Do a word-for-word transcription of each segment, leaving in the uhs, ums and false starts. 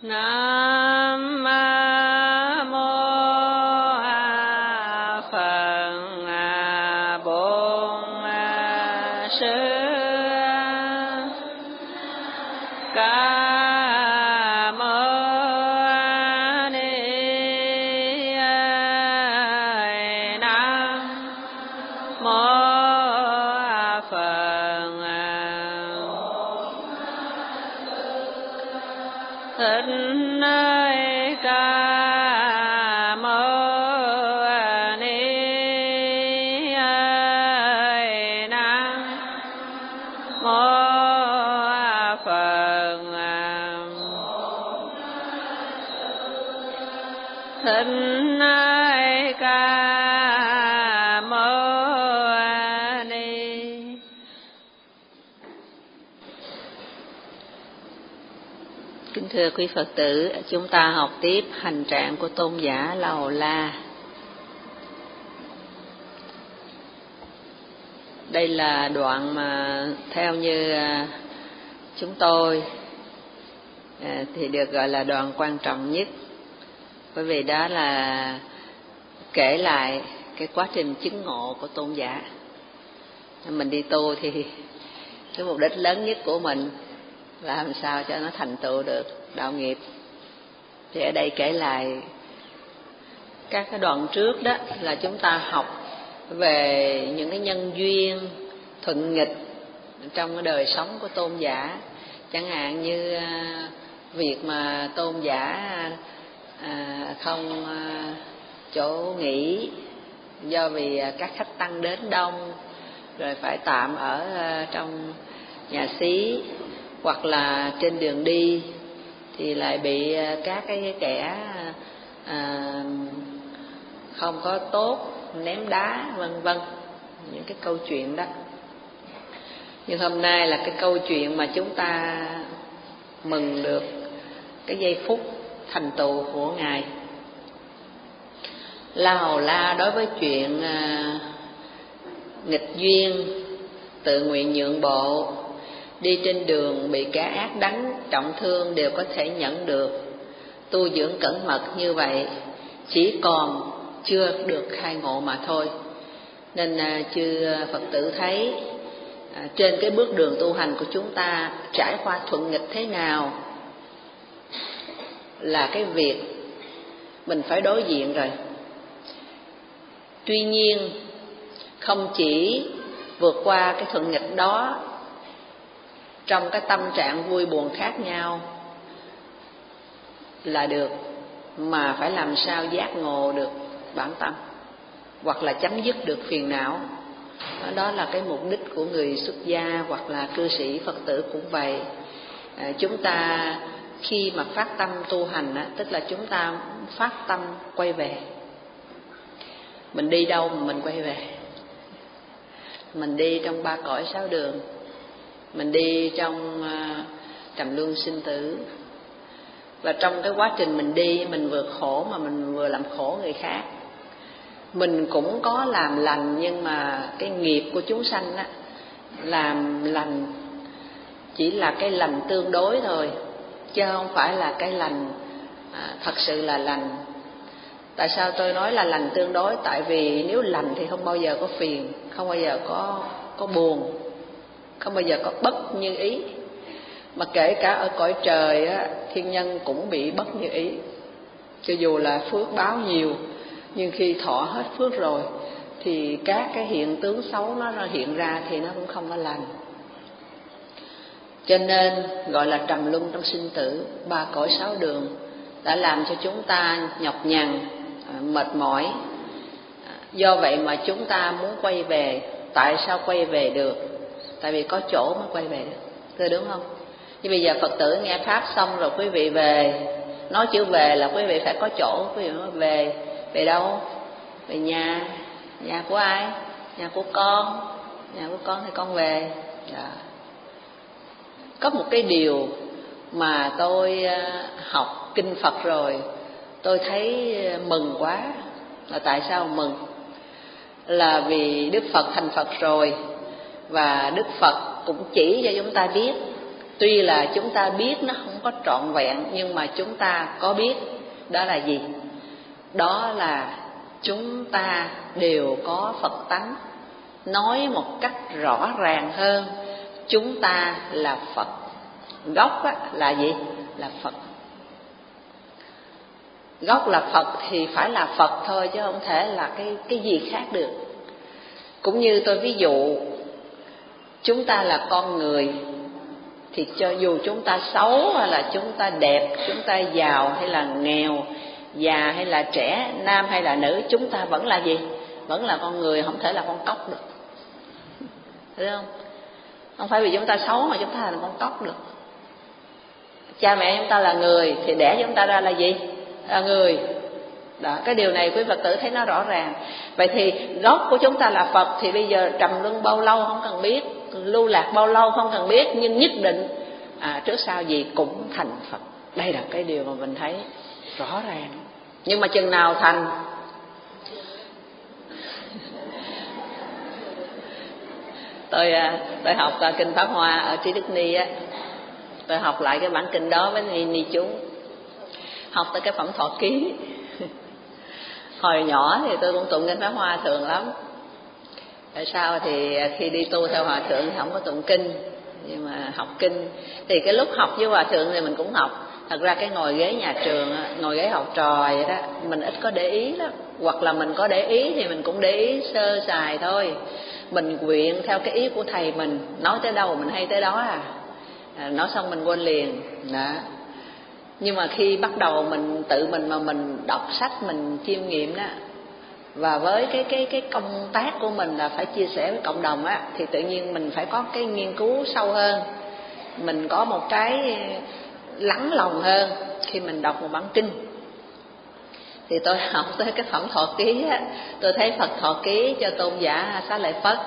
Nam mô Phật Bổn Sư Ca Mâu Ni. Nam mô Phật Thích Ca Mâu Ni. Nam mô Phật Thích Ca Mâu Ni. Kính thưa quý Phật tử, chúng ta học tiếp hành trạng của tôn giả La Hầu La. Đây là đoạn mà theo như chúng tôi thì được gọi là đoạn quan trọng nhất, bởi vì đó là kể lại cái quá trình chứng ngộ của tôn giả. Mình đi tu thì cái mục đích lớn nhất của mình là làm sao cho nó thành tựu được đạo nghiệp. Thì ở đây kể lại các cái đoạn trước đó là chúng ta học về những cái nhân duyên thuận nghịch trong cái đời sống của tôn giả. Chẳng hạn như việc mà tôn giả không chỗ nghỉ do vì các khách tăng đến đông, rồi phải tạm ở trong nhà xí, hoặc là trên đường đi thì lại bị các cái kẻ à, không có tốt ném đá vân vân, những cái câu chuyện đó. Nhưng hôm nay là cái câu chuyện mà chúng ta mừng được cái giây phút thành tựu của Ngài. La Hầu La đối với chuyện à, nghịch duyên, tự nguyện nhượng bộ, đi trên đường bị kẻ ác đánh trọng thương đều có thể nhận được. Tu dưỡng cẩn mật như vậy chỉ còn chưa được khai ngộ mà thôi. Nên à, chư Phật tử thấy à, trên cái bước đường tu hành của chúng ta trải qua thuận nghịch thế nào là cái việc mình phải đối diện rồi. Tuy nhiên không chỉ vượt qua cái thuận nghịch đó trong cái tâm trạng vui buồn khác nhau là được, mà phải làm sao giác ngộ được bản tâm, hoặc là chấm dứt được phiền não. Đó là cái mục đích của người xuất gia hoặc là cư sĩ Phật tử cũng vậy. À, chúng ta khi mà phát tâm tu hành á, tức là chúng ta phát tâm quay về. Mình đi đâu mà mình quay về? Mình đi trong ba cõi sáu đường, mình đi trong uh, trầm luân sinh tử. Và trong cái quá trình mình đi, mình vừa khổ mà mình vừa làm khổ người khác. Mình cũng có làm lành, nhưng mà cái nghiệp của chúng sanh á, làm lành chỉ là cái lành tương đối thôi, chứ không phải là cái lành à, thật sự là lành. Tại sao tôi nói là lành tương đối? Tại vì nếu lành thì không bao giờ có phiền, không bao giờ có có buồn, không bao giờ có bất như ý. Mà kể cả ở cõi trời á, thiên nhân cũng bị bất như ý. Cho dù là phước báo nhiều, nhưng khi thọ hết phước rồi thì các cái hiện tướng xấu nó hiện ra thì nó cũng không có lành. Cho nên gọi là trầm luân trong sinh tử, ba cõi sáu đường đã làm cho chúng ta nhọc nhằn, mệt mỏi. Do vậy mà chúng ta muốn quay về. Tại sao quay về được? Tại vì có chỗ mới quay về được, thưa đúng không? Như bây giờ Phật tử nghe Pháp xong rồi quý vị về, nói chữ về là quý vị phải có chỗ. Quý vị nói về, về đâu? Về nhà. Nhà của ai? Nhà của con. Nhà của con thì con về. Đó. Có một cái điều mà tôi học kinh Phật rồi tôi thấy mừng quá. Là tại sao mừng? Là vì Đức Phật thành Phật rồi, và Đức Phật cũng chỉ cho chúng ta biết Tuy là chúng ta biết nó không có trọn vẹn, nhưng mà chúng ta có biết đó là gì? Đó là chúng ta đều có Phật tánh. Nói một cách rõ ràng hơn, chúng ta là Phật. Gốc á, là gì? Là Phật. Gốc là Phật thì phải là Phật thôi, chứ không thể là cái, cái gì khác được. Cũng như tôi ví dụ, chúng ta là con người, thì cho dù chúng ta xấu hay là chúng ta đẹp, chúng ta giàu hay là nghèo, già hay là trẻ, nam hay là nữ, chúng ta vẫn là gì? Vẫn là con người, không thể là con cóc được. Thấy không? Không phải vì chúng ta xấu mà chúng ta là con cóc được. Cha mẹ chúng ta là người thì đẻ chúng ta ra là gì? Là người. Đó, cái điều này quý Phật tử thấy nó rõ ràng. Vậy thì gốc của chúng ta là Phật, thì bây giờ trầm luân bao lâu không cần biết, lưu lạc bao lâu không cần biết, nhưng nhất định à, trước sau gì cũng thành Phật. Đây là cái điều mà mình thấy rõ ràng. Nhưng mà chừng nào thành? tôi tôi học kinh Pháp Hoa ở Trí Đức Ni á, tôi học lại cái bản kinh đó với ni, ni chú, học tới cái phẩm Thọ Ký. Hồi nhỏ thì tôi cũng tụng kinh Pháp Hoa thường lắm. Tại sao thì khi đi tu theo hòa thượng thì không có tụng kinh, nhưng mà học kinh thì cái lúc học với hòa thượng thì mình cũng học. Thật ra cái ngồi ghế nhà trường, ngồi ghế học trò vậy đó, mình ít có để ý lắm. Hoặc là mình có để ý thì mình cũng để ý sơ sài thôi. Mình quyện theo cái ý của thầy mình, nói tới đâu mình hay tới đó à, à nói xong mình quên liền đó. Nhưng mà khi bắt đầu mình tự mình mà mình đọc sách, mình chiêm nghiệm đó, và với cái cái cái công tác của mình là phải chia sẻ với cộng đồng á, thì tự nhiên mình phải có cái nghiên cứu sâu hơn, mình có một cái lắng lòng hơn khi mình đọc một bản kinh. Thì tôi học tới cái phẩm Thọ Ký á, tôi thấy Phật thọ ký cho tôn giả Xá Lợi Phất.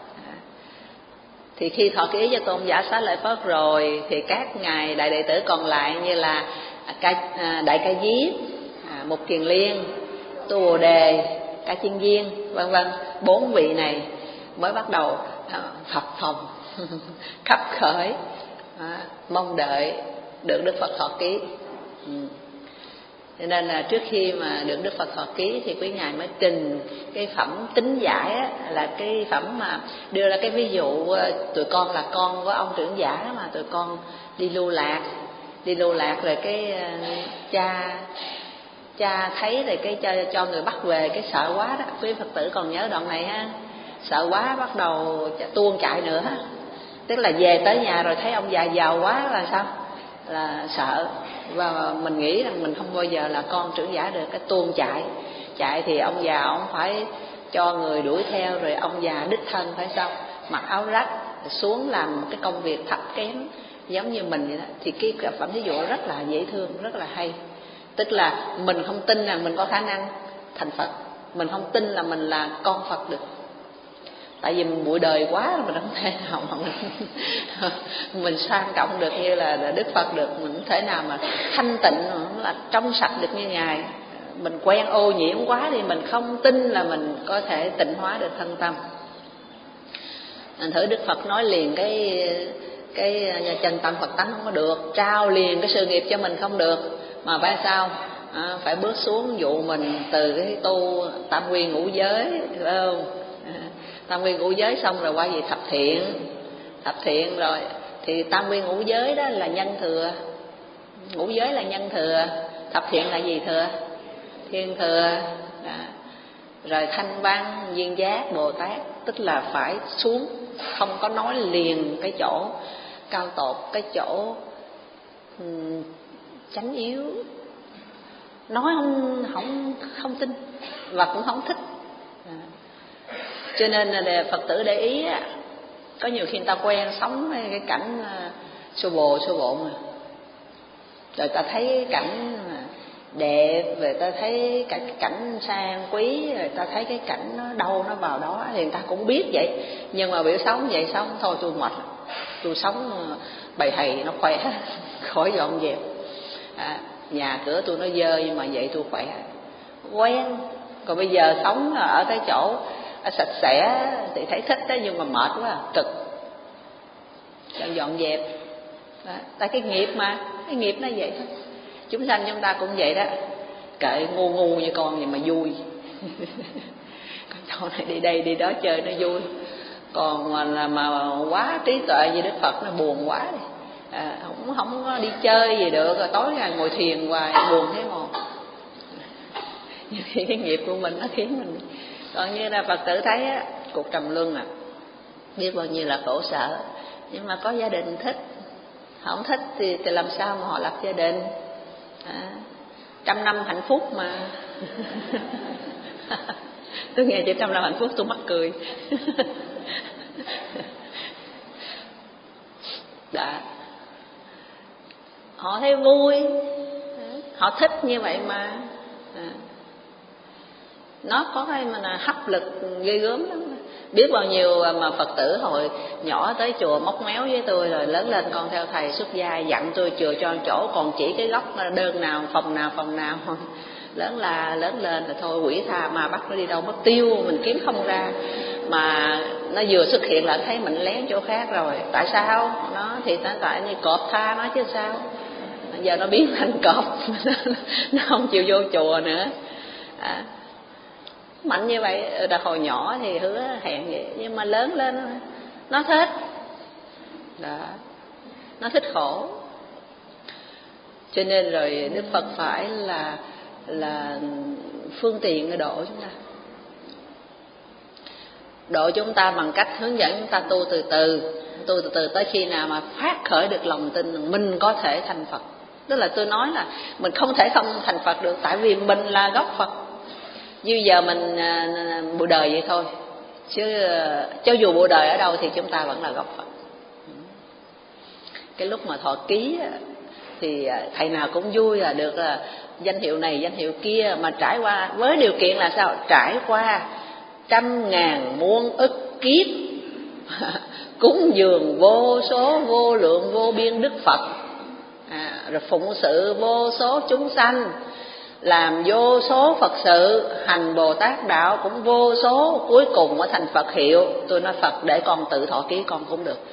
Thì khi thọ ký cho tôn giả Xá Lợi Phất rồi thì các ngài đại đệ tử còn lại như là Đại Ca Diếp, Mục Kiền Liên, Tu Bồ Đề, Ca Chiên Viên, vân vân, bốn vị này mới bắt đầu phập phồng khắp khởi, mong đợi được Đức Phật thọ ký. Ừ. Cho nên là trước khi mà được Đức Phật thọ ký thì quý ngài mới trình cái phẩm Tính Giải á, là cái phẩm mà đưa ra cái ví dụ tụi con là con của ông trưởng giả mà tụi con đi lưu lạc, đi lưu lạc rồi cái cha cha thấy rồi cái cho cho người bắt về, cái sợ quá đó. Quý Phật tử còn nhớ đoạn này ha? Sợ quá bắt đầu tuôn chạy nữa, tức là về tới nhà rồi thấy ông già giàu quá là sao? Là sợ, và mình nghĩ rằng mình không bao giờ là con trưởng giả được, cái tuôn chạy. Chạy thì ông già ông phải cho người đuổi theo, rồi ông già đích thân phải sao? Mặc áo rách xuống làm cái công việc thấp kém giống như mình vậy đó. Thì cái phẩm ví dụ rất là dễ thương, rất là hay. Tức là mình không tin rằng mình có khả năng thành Phật, mình không tin là mình là con Phật được. Tại vì mình bụi đời quá, mình không thể nào mà mình, mình sang trọng được như là Đức Phật được. Mình không thể nào mà thanh tịnh, là trong sạch được như Ngài. Mình quen ô nhiễm quá thì mình không tin là mình có thể tịnh hóa được thân tâm. Mình thử Đức Phật nói liền cái cái chân tâm Phật tánh không có được, trao liền cái sự nghiệp cho mình không được, mà phải sao? À, phải bước xuống dụ mình từ cái tu tam quy ngũ giới, phải không? À, tam quy ngũ giới xong rồi qua gì thập thiện, thập thiện rồi thì tam quy ngũ giới đó là nhân thừa, ngũ giới là nhân thừa, thập thiện là gì thừa? Thiên thừa. À, rồi thanh văn, duyên giác, Bồ Tát, tức là phải xuống, không có nói liền cái chỗ cao tột, cái chỗ um, chánh yếu, nói không không không tin và cũng không thích. À, cho nên là Phật tử để ý á, có nhiều khi người ta quen sống cái cảnh xô bồ xô bộn rồi, rồi ta thấy cảnh đẹp, rồi ta thấy cái cảnh sang quý, rồi ta thấy cái cảnh nó đâu nó vào đó, thì người ta cũng biết vậy. Nhưng mà biểu sống vậy sống thôi tôi mệt, tôi sống bầy hầy nó khỏe, khỏi dọn dẹp. À, nhà cửa tôi nó dơ nhưng mà vậy tôi khỏe, quen. Còn bây giờ sống ở cái chỗ sạch sẽ thì thấy thích đó, nhưng mà mệt quá, cực, dọn dọn dẹp. Đó, tại cái nghiệp mà, cái nghiệp nó vậy thôi. Chúng sanh chúng ta cũng vậy đó, kệ ngu ngu như con vậy mà vui. Con chỗ này đi đây đi đó chơi nó vui, còn mà là mà quá trí tuệ như Đức Phật nó buồn quá đi. À, không không có đi chơi gì được, rồi tối ngày ngồi thiền hoài buồn thế một. Nhiều khi cái nghiệp của mình nó khiến mình. Còn như là Phật tử thấy á, cuộc trầm luân à, biết bao nhiêu là khổ sở, nhưng mà có gia đình thích, không thích thì, thì làm sao mà họ lập gia đình. À, trăm năm hạnh phúc mà. Tôi nghe chữ trăm năm hạnh phúc tôi mắc cười. Đã, họ thấy vui, họ thích như vậy mà. À, nó có cái mà là hấp lực ghê gớm lắm. Biết bao nhiêu mà Phật tử hồi nhỏ tới chùa móc méo với tôi, rồi lớn lên con theo thầy xuất gia dặn tôi chùa cho chỗ, còn chỉ cái góc đơn nào phòng nào phòng nào. Lớn là lớn lên là thôi quỷ tha ma bắt nó đi đâu mất tiêu, mình kiếm không ra, mà nó vừa xuất hiện là thấy mình lén chỗ khác rồi. Tại sao? Nó thì tại tại như cọp tha nó chứ sao. Giờ nó biến thành cọp. Nó không chịu vô chùa nữa. À, mạnh như vậy. Đã hồi nhỏ thì hứa hẹn vậy, nhưng mà lớn lên nó thích đó, nó thích khổ. Cho nên rồi Đức Phật phải là là phương tiện để độ chúng ta, độ chúng ta bằng cách hướng dẫn chúng ta tu từ từ, tu từ từ tới khi nào mà phát khởi được lòng tin mình có thể thành Phật. Tức là tôi nói là mình không thể không thành Phật được, tại vì mình là gốc Phật. Như giờ mình bụi đời vậy thôi, chứ cho dù bụi đời ở đâu thì chúng ta vẫn là gốc Phật. Cái lúc mà thọ ký thì thầy nào cũng vui là được là danh hiệu này danh hiệu kia, mà trải qua với điều kiện là sao? Trải qua trăm ngàn muôn ức kiếp cúng dường vô số vô lượng vô biên Đức Phật, à, rồi phụng sự vô số chúng sanh, làm vô số Phật sự, hành Bồ Tát đạo cũng vô số, cuối cùng mới thành Phật hiệu. Tôi nói Phật để con tự thọ ký con cũng được.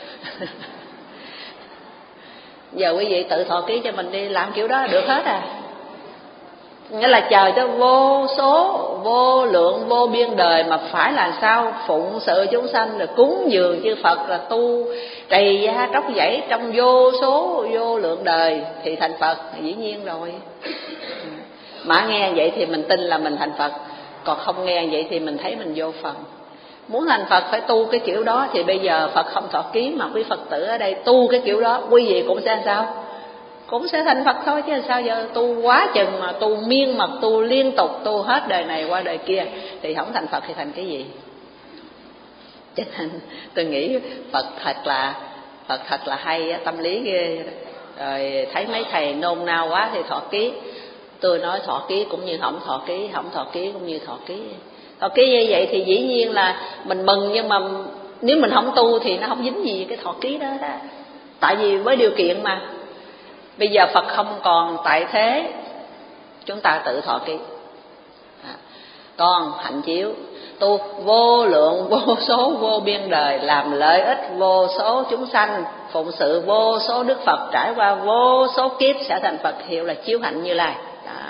Giờ quý vị tự thọ ký cho mình đi, làm kiểu đó được hết à. Nghĩa là chờ cho vô số vô lượng vô biên đời mà phải là sao? Phụng sự chúng sanh, rồi cúng dường chư Phật, là tu trầy da tróc dãy trong vô số vô lượng đời thì thành Phật, dĩ nhiên rồi. Mà nghe vậy thì mình tin là mình thành Phật, còn không nghe vậy thì mình thấy mình vô phần. Muốn thành Phật phải tu cái kiểu đó, thì bây giờ Phật không thọ ký mà quý Phật tử ở đây tu cái kiểu đó, quý vị cũng sẽ sao? Cũng sẽ thành Phật thôi, chứ sao giờ tu quá chừng mà tu miên mật, tu liên tục, tu hết đời này qua đời kia thì không thành Phật thì thành cái gì? Cho nên tôi nghĩ Phật thật là Phật thật là hay, tâm lý ghê. Rồi thấy mấy thầy nôn nao quá thì thọ ký. Tôi nói thọ ký cũng như không thọ ký, không thọ ký cũng như thọ ký. Thọ ký như vậy thì dĩ nhiên là mình mừng, nhưng mà nếu mình không tu thì nó không dính gì cái thọ ký đó, đó. Tại vì với điều kiện mà bây giờ Phật không còn tại thế, chúng ta tự thọ ký. À, còn hạnh chiếu tu vô lượng vô số vô biên đời, làm lợi ích vô số chúng sanh, phụng sự vô số Đức Phật, trải qua vô số kiếp sẽ thành Phật hiệu, là chiếu hạnh Như Lai.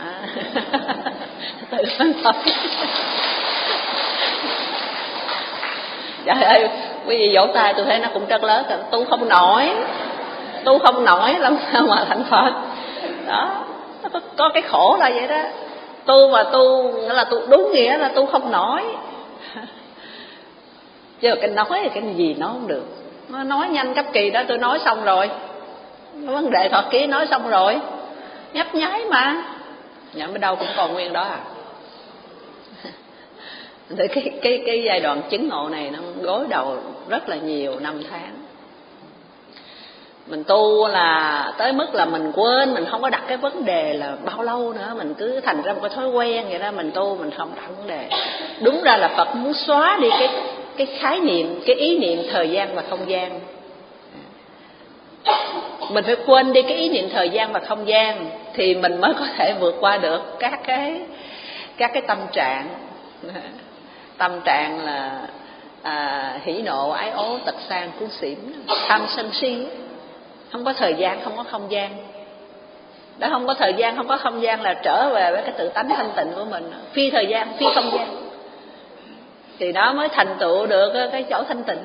Tự thành Phật. Trời ơi, quý vị vỗ tay tôi thấy nó cũng rất lớn. Tu không nổi, tu không nổi làm sao mà thành Phật. Đó, nó có, có cái khổ là vậy đó. Tu mà tu nghĩa là tu đúng nghĩa là tu không nổi. Chứ cái nói thì cái gì nó không được. Nó nói nhanh cấp kỳ đó tôi nói xong rồi. Vấn đề thọ ký nói xong rồi, nhấp nháy mà. Nhận ở đâu cũng còn nguyên đó à. Thì cái, cái, cái giai đoạn chứng ngộ này nó gối đầu rất là nhiều năm tháng. Mình tu là tới mức là mình quên, mình không có đặt cái vấn đề là bao lâu nữa, mình cứ thành ra một cái thói quen vậy đó. Mình tu mình không đặt vấn đề. Đúng ra là Phật muốn xóa đi cái, cái khái niệm, cái ý niệm thời gian và không gian. Mình phải quên đi cái ý niệm thời gian và không gian thì mình mới có thể vượt qua được các cái các cái tâm trạng. Tâm trạng là à, hỉ nộ ái ố tật sang cuốn xỉn, tham sân si. không có thời gian, không có không gian. Đã không có thời gian, không có không gian là trở về với cái tự tánh thanh tịnh của mình, phi thời gian, phi không gian, thì đó mới thành tựu được cái chỗ thanh tịnh.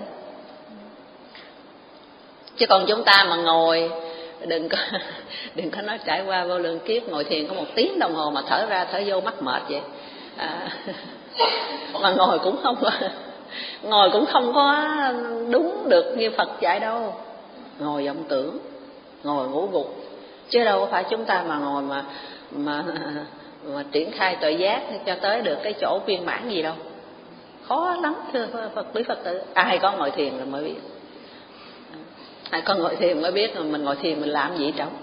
Chứ còn chúng ta mà ngồi, đừng có đừng có nói trải qua vô lượng kiếp ngồi thiền có một tiếng đồng hồ mà thở ra thở vô mắc mệt vậy, à, mà ngồi cũng không ngồi cũng không có đúng được như Phật dạy đâu. Ngồi vọng tưởng, ngồi ngủ gục, chứ đâu có phải chúng ta mà ngồi mà mà mà triển khai tuệ giác cho tới được cái chỗ viên mãn gì đâu. Khó lắm thưa Phật quý Phật tử. Ai có ngồi thiền là mới biết, ai có ngồi thiền mới biết mình ngồi thiền mình làm gì trong.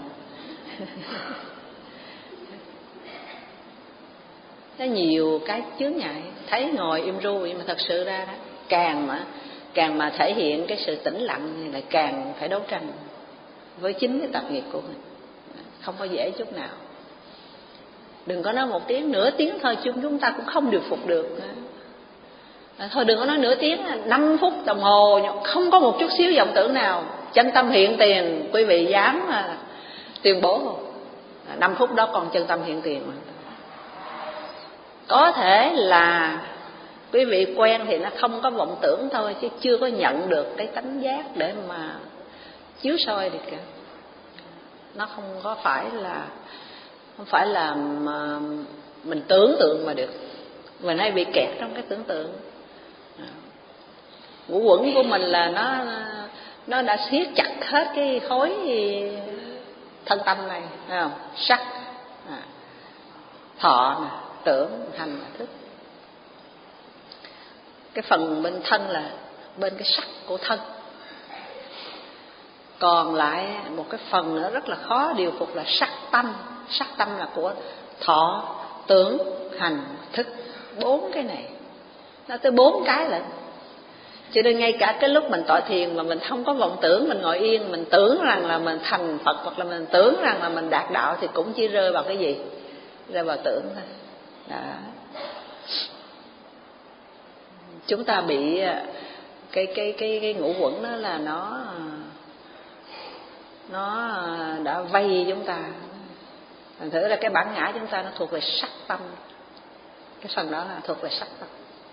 Có nhiều cái chướng ngại, thấy ngồi im ru nhưng mà thật sự ra đó, càng mà càng mà thể hiện cái sự tĩnh lặng thì lại càng phải đấu tranh với chính cái tập nghiệp của mình, không có dễ chút nào. Đừng có nói một tiếng, nửa tiếng thôi chúng chúng ta cũng không điều phục được. À, thôi đừng có nói nửa tiếng, năm phút đồng hồ không có một chút xíu vọng tưởng nào, chân tâm hiện tiền. Quý vị dám à, tuyên bố không? À, năm phút đó còn chân tâm hiện tiền mà. Có thể là quý vị quen thì nó không có vọng tưởng thôi, chứ chưa có nhận được cái tánh giác để mà chiếu soi được cả. Nó không có phải là không phải là mà mình tưởng tượng mà được. Mình hay bị kẹt trong cái tưởng tượng. Ngũ quẩn của mình là nó nó đã siết chặt hết cái khối thân tâm này, thấy không? Sắc, à, thọ, nè, tưởng, hành, thức. Cái phần bên thân là bên cái sắc của thân. Còn lại một cái phần nữa rất là khó điều phục là sắc tâm. Sắc tâm là của thọ, tưởng, hành, thức. Bốn cái này, nó tới bốn cái lận. Cho nên ngay cả cái lúc mình tọa thiền mà mình không có vọng tưởng, mình ngồi yên, mình tưởng rằng là mình thành Phật hoặc là mình tưởng rằng là mình đạt đạo thì cũng chỉ rơi vào cái gì? Rơi vào tưởng thôi. Đó. Chúng ta bị cái cái cái cái ngũ quẩn đó là nó nó đã vây chúng ta. Thành thử là cái bản ngã chúng ta nó thuộc về sắc tâm. Cái phần đó là thuộc về sắc tâm.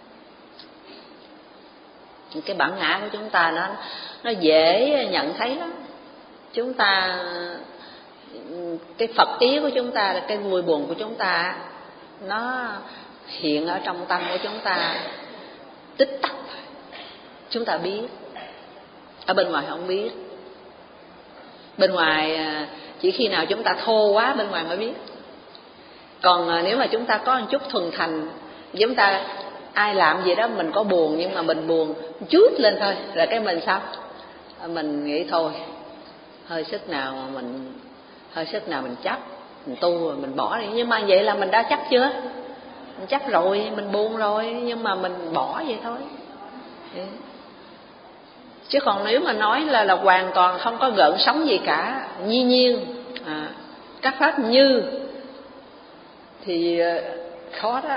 Cái bản ngã của chúng ta nó nó dễ nhận thấy lắm. Chúng ta, cái Phật ý của chúng ta là cái vui buồn của chúng ta, nó hiện ở trong tâm của chúng ta tích tắc. Chúng ta biết, ở bên ngoài không biết. Bên ngoài chỉ khi nào chúng ta thô quá bên ngoài mới biết. Còn nếu mà chúng ta có một chút thuần thành, chúng ta ai làm gì đó mình có buồn nhưng mà mình buồn chút lên thôi là cái mình sao? Mình nghĩ thôi, hơi sức nào mà mình hơi sức nào mình chấp, mình tu rồi mình bỏ đi. Nhưng mà vậy là mình đã chấp chưa? Mình chấp rồi, mình buồn rồi, nhưng mà mình bỏ vậy thôi. Đấy. Chứ còn nếu mà nói là là hoàn toàn không có gợn sóng gì cả, nhi nhiên, à, các pháp như, thì khó đó.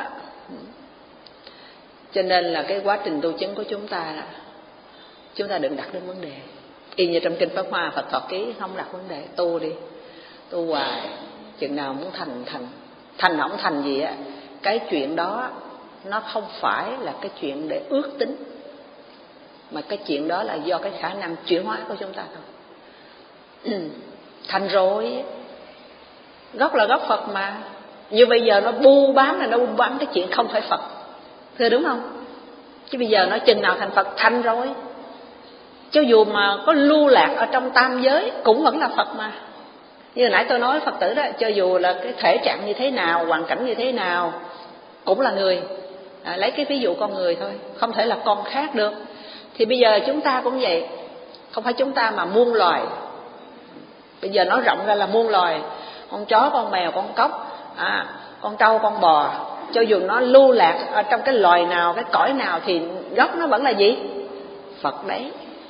Cho nên là cái quá trình tu chứng của chúng ta là chúng ta đừng đặt đến vấn đề. Y như trong kinh Pháp Hoa Phật Thọ Ký không đặt vấn đề, tu đi, tu hoài, chừng nào muốn thành thành, thành không thành gì á, cái chuyện đó nó không phải là cái chuyện để ước tính, mà cái chuyện đó là do cái khả năng chuyển hóa của chúng ta thôi. Thành rồi, gốc là gốc Phật mà. Như bây giờ nó bu bám là nó bu bám cái chuyện không phải Phật, thưa đúng không? Chứ bây giờ nói chừng nào thành Phật, thành rồi. Cho dù mà có lưu lạc ở trong tam giới cũng vẫn là Phật mà. Như hồi nãy tôi nói Phật tử đó, cho dù là cái thể trạng như thế nào, hoàn cảnh như thế nào, cũng là người. À, lấy cái ví dụ con người thôi, không thể là con khác được. Thì bây giờ chúng ta cũng vậy, không phải chúng ta mà muôn loài. Bây giờ nói rộng ra là muôn loài, con chó, con mèo, con cóc, à, con trâu, con bò, cho dù nó lưu lạc ở trong cái loài nào, cái cõi nào thì gốc nó vẫn là gì? Phật đấy.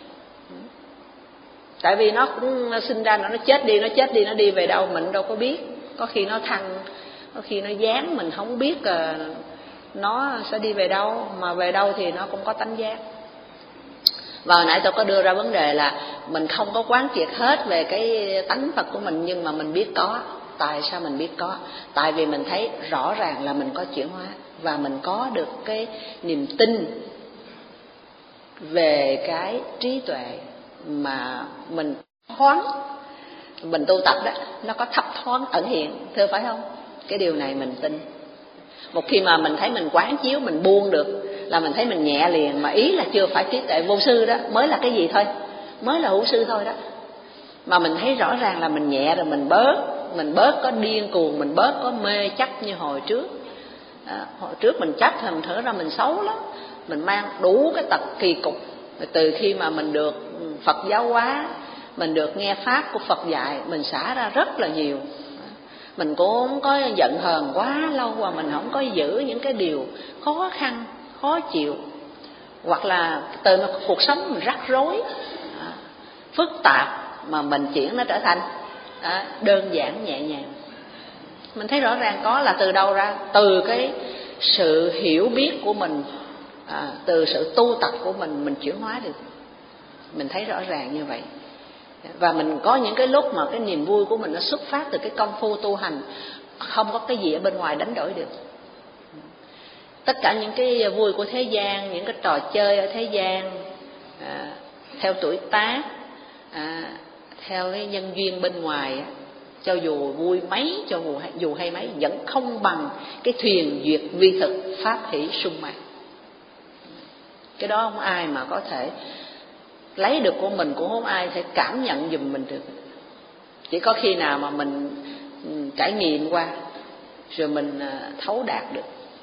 Tại vì nó cũng sinh ra, nó chết đi, nó chết đi, nó đi về đâu mình đâu có biết. Có khi nó thăng, có khi nó giáng, mình không biết nó sẽ đi về đâu, mà về đâu thì nó cũng có tánh giác. Và hồi nãy tôi có đưa ra vấn đề là mình không có quán triệt hết về cái tánh Phật của mình, nhưng mà mình biết có. Tại sao mình biết có? Tại vì mình thấy rõ ràng là mình có chuyển hóa, và mình có được cái niềm tin về cái trí tuệ mà mình thoáng, mình tu tập đó, nó có thấp thoáng ẩn hiện, thưa phải không? Cái điều này mình tin. Một khi mà mình thấy mình quán chiếu, mình buông được là mình thấy mình nhẹ liền. Mà ý là chưa phải trí tuệ vô sư đó, mới là cái gì thôi, mới là hữu sư thôi đó. Mà mình thấy rõ ràng là mình nhẹ rồi, mình bớt, mình bớt có điên cuồng, mình bớt có mê chấp như hồi trước. À, hồi trước mình chấp thì mình thở ra mình xấu lắm, mình mang đủ cái tật kỳ cục. Từ khi mà mình được Phật giáo hóa, mình được nghe pháp của Phật dạy, mình xả ra rất là nhiều. Mình cũng không có giận hờn quá lâu, và mình không có giữ những cái điều khó khăn, khó chịu, hoặc là từ một cuộc sống mình rắc rối, phức tạp, mà mình chuyển nó trở thành đơn giản nhẹ nhàng. Mình thấy rõ ràng có là từ đâu ra? Từ cái sự hiểu biết của mình, à, từ sự tu tập của mình, mình chuyển hóa được. Mình thấy rõ ràng như vậy. Và mình có những cái lúc mà cái niềm vui của mình nó xuất phát từ cái công phu tu hành, không có cái gì ở bên ngoài đánh đổi được. Tất cả những cái vui của thế gian, những cái trò chơi ở thế gian, à, theo tuổi tác, à, theo cái nhân duyên bên ngoài, cho dù vui mấy, cho dù hay, dù hay mấy, vẫn không bằng cái thuyền duyệt vi thực pháp hỷ sung mãn. Cái đó không ai mà có thể lấy được của mình, cũng không ai thể cảm nhận giùm mình được. Chỉ có khi nào mà mình trải nghiệm qua rồi mình thấu đạt được.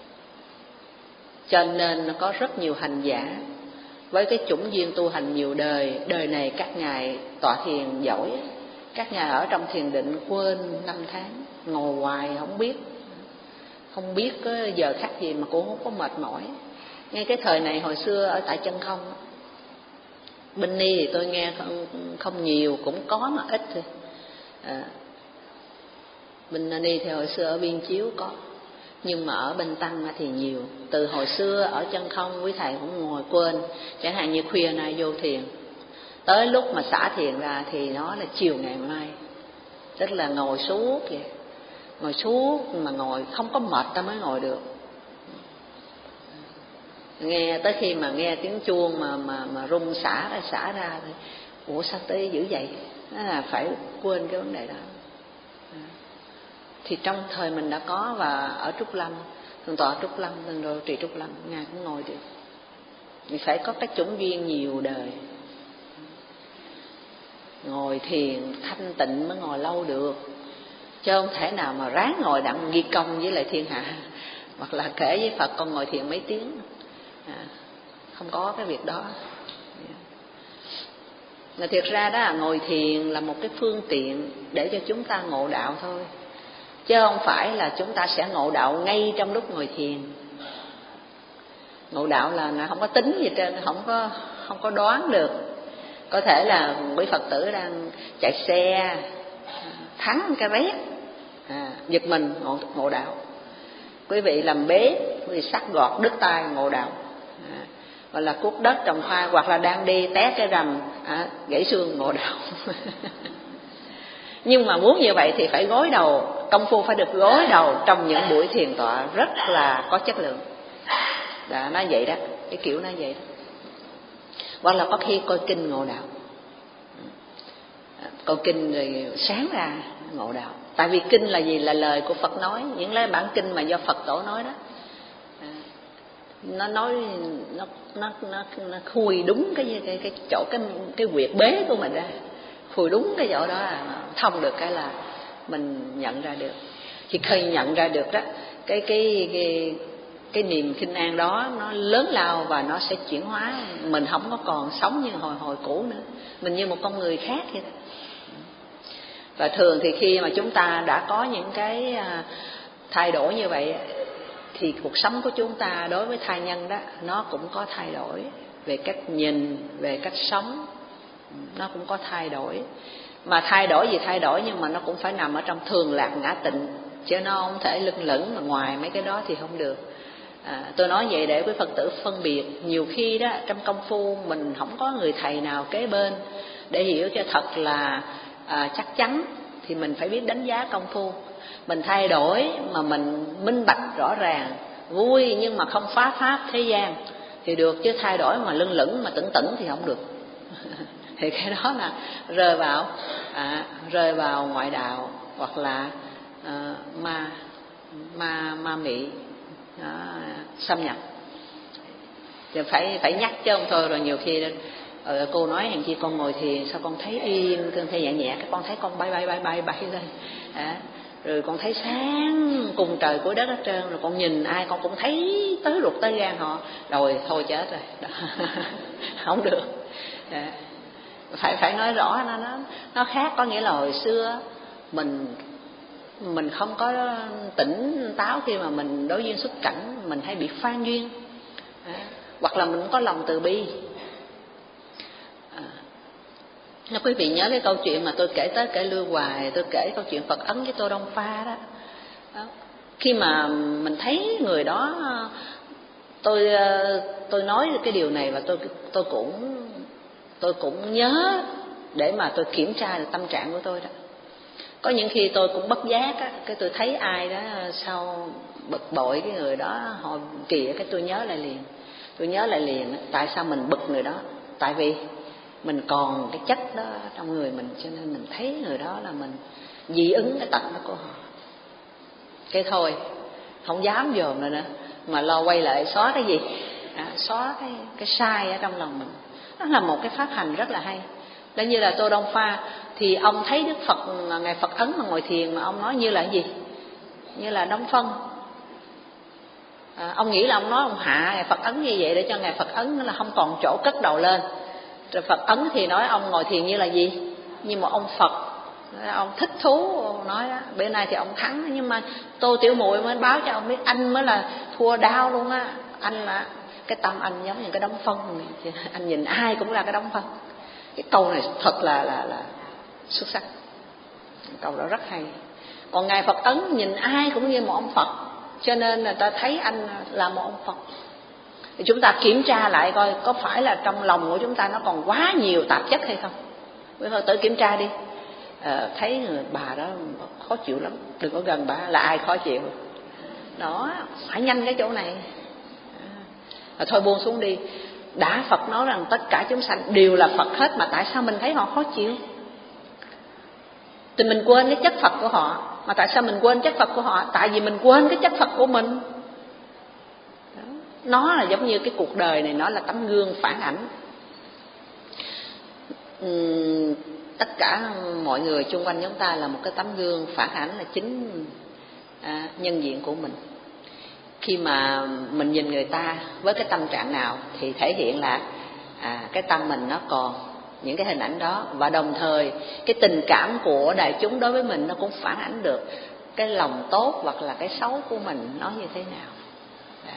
Cho nên nó có rất nhiều hành giả với cái chủng duyên tu hành nhiều đời. Đời này các ngài tọa thiền giỏi, các ngài ở trong thiền định quên năm tháng, ngồi hoài không biết, không biết cái giờ khắc gì mà cũng không có mệt mỏi. Ngay cái thời này hồi xưa ở tại Chân Không, bên Ni thì tôi nghe không, không nhiều, cũng có mà ít thôi. À, bên Ni thì hồi xưa ở Viên Chiếu có, nhưng mà ở bên Tăng thì nhiều. Từ hồi xưa ở Chân Không quý thầy cũng ngồi quên, chẳng hạn như khuya nay vô thiền, tới lúc mà xả thiền ra thì nó là chiều ngày mai, tức là ngồi suốt vậy, ngồi suốt mà ngồi không có mệt ta mới ngồi được. Nghe tới khi mà nghe tiếng chuông mà mà mà rung xả ra xả ra thì ủa sao tới dữ vậy? Đó là phải quên cái vấn đề đó. Thì trong thời mình đã có, và ở Trúc Lâm, thượng tọa Trúc Lâm, thượng độ trì Trúc Lâm, ngài cũng ngồi được. Vì phải có cái chủng duyên nhiều đời, ngồi thiền thanh tịnh mới ngồi lâu được, chứ không thể nào mà ráng ngồi đặng ghi công với lại thiên hạ, hoặc là kể với Phật con ngồi thiền mấy tiếng. À, không có cái việc đó. Mà thiệt ra đó, ngồi thiền là một cái phương tiện để cho chúng ta ngộ đạo thôi, chứ không phải là chúng ta sẽ ngộ đạo ngay trong lúc ngồi thiền. Ngộ đạo là không có tính gì trên, không có không có đoán được. Có thể là quý Phật tử đang chạy xe thắng cái rét, à, giật mình ngộ, ngộ đạo. Quý vị làm bếp, quý vị sắt gọt đứt tay ngộ đạo, à, hoặc là cuốc đất trồng khoai, hoặc là đang đi té cái rầm, à, gãy xương ngộ đạo. Nhưng mà muốn như vậy thì phải gối đầu, công phu phải được gối đầu trong những buổi thiền tọa rất là có chất lượng. Đó, nó vậy đó, cái kiểu nó vậy đó. Hoặc là có khi coi kinh ngộ đạo, coi kinh rồi sáng ra ngộ đạo. Tại vì kinh là gì? Là lời của Phật nói, những cái bản kinh mà do Phật tổ nói đó. À, nó nói nó nó nó, nó khui đúng cái cái cái chỗ cái cái quyệt bế của mình ra, khui đúng cái chỗ đó là thông được, cái là mình nhận ra được. Thì khi nhận ra được đó, cái cái cái cái niềm khinh an đó nó lớn lao và nó sẽ chuyển hóa. Mình không có còn sống như hồi hồi cũ nữa, mình như một con người khác vậy đó. Và thường thì khi mà chúng ta đã có những cái thay đổi như vậy thì cuộc sống của chúng ta đối với thai nhân đó nó cũng có thay đổi, về cách nhìn, về cách sống nó cũng có thay đổi. Mà thay đổi gì thay đổi, nhưng mà nó cũng phải nằm ở trong thường lạc ngã tịnh, chứ nó không thể lưng lửng mà ngoài mấy cái đó thì không được. À, tôi nói vậy để quý Phật tử phân biệt. Nhiều khi đó trong công phu mình không có người thầy nào kế bên để hiểu cho thật là à, chắc chắn, thì mình phải biết đánh giá công phu. Mình thay đổi mà mình minh bạch rõ ràng, vui nhưng mà không phá pháp thế gian thì được, chứ thay đổi mà lưng lửng mà tửng tửng thì không được. Thì cái đó là rơi vào à, rơi vào ngoại đạo hoặc là à, ma ma ma mị đó, xâm nhập. Thì phải phải nhắc chứ không thôi rồi nhiều khi ờ, cô nói hàng chi con ngồi thì sao con thấy yên cơn thấy nhẹ nhẹ, cái con thấy con bay bay bay bay bay lên à, rồi con thấy sáng cùng trời cuối đất hết trơn, rồi con nhìn ai con cũng thấy tới ruột tới gan họ, rồi thôi chết rồi đó. Không được à, phải phải nói rõ nó nó nó khác. Có nghĩa là hồi xưa mình mình không có tỉnh táo khi mà mình đối duyên xuất cảnh, mình hay bị phan duyên à, hoặc là mình không có lòng từ bi. À, nếu quý vị nhớ cái câu chuyện mà tôi kể tới kể lưu hoài, tôi kể câu chuyện Phật Ấn với Tô Đông Pha đó. Đó, khi mà mình thấy người đó, tôi tôi nói cái điều này và tôi tôi cũng tôi cũng nhớ để mà tôi kiểm tra được tâm trạng của tôi đó. Có những khi tôi cũng bất giác á, cái tôi thấy ai đó sau bực bội cái người đó họ kìa, cái tôi nhớ lại liền. Tôi nhớ lại liền tại sao mình bực người đó. Tại vì mình còn cái chất đó trong người mình, cho nên mình thấy người đó là mình dị ứng cái tật đó của họ. Cái thôi, không dám dòm nữa nữa, mà lo quay lại xóa cái gì? À, xóa cái cái sai ở trong lòng mình. Đó là một cái pháp hành rất là hay. Đó như là Tô Đông Pha thì ông thấy Đức Phật, ngài Phật Ấn mà ngồi thiền mà ông nói như là gì? Như là đóng phân. À, ông nghĩ là ông nói ông hạ ngài Phật Ấn như vậy để cho ngài Phật Ấn là không còn chỗ cất đầu lên. Rồi Phật Ấn thì nói ông ngồi thiền như là gì? Như một ông Phật. Ông thích thú, ông nói đó. Bữa nay thì ông thắng, nhưng mà Tô Tiểu Muội mới báo cho ông biết anh mới là thua đau luôn á. Anh là cái tâm anh giống như cái đống phân này. Anh nhìn ai cũng là cái đống phân. Cái câu này thật là là là xuất sắc. Câu đó rất hay. Còn ngài Phật Ấn nhìn ai cũng như một ông Phật, cho nên là ta thấy anh là một ông Phật. Thì chúng ta kiểm tra lại coi có phải là trong lòng của chúng ta nó còn quá nhiều tạp chất hay không. Quý Phật tử kiểm tra đi. À, thấy người bà đó khó chịu lắm, đừng có gần bà. Là ai khó chịu đó, phải nhanh cái chỗ này à, thôi buông xuống đi. Đã Phật nói rằng tất cả chúng sanh đều là Phật hết, mà tại sao mình thấy họ khó chịu? Thì mình quên cái chất Phật của họ. Mà tại sao mình quên chất Phật của họ? Tại vì mình quên cái chất Phật của mình đó. Nó là giống như cái cuộc đời này, nó là tấm gương phản ảnh. uhm, Tất cả mọi người xung quanh chúng ta là một cái tấm gương phản ảnh, là chính à, nhân diện của mình. Khi mà mình nhìn người ta với cái tâm trạng nào thì thể hiện là à, cái tâm mình nó còn những cái hình ảnh đó. Và đồng thời cái tình cảm của đại chúng đối với mình nó cũng phản ánh được cái lòng tốt hoặc là cái xấu của mình nó như thế nào. Đã.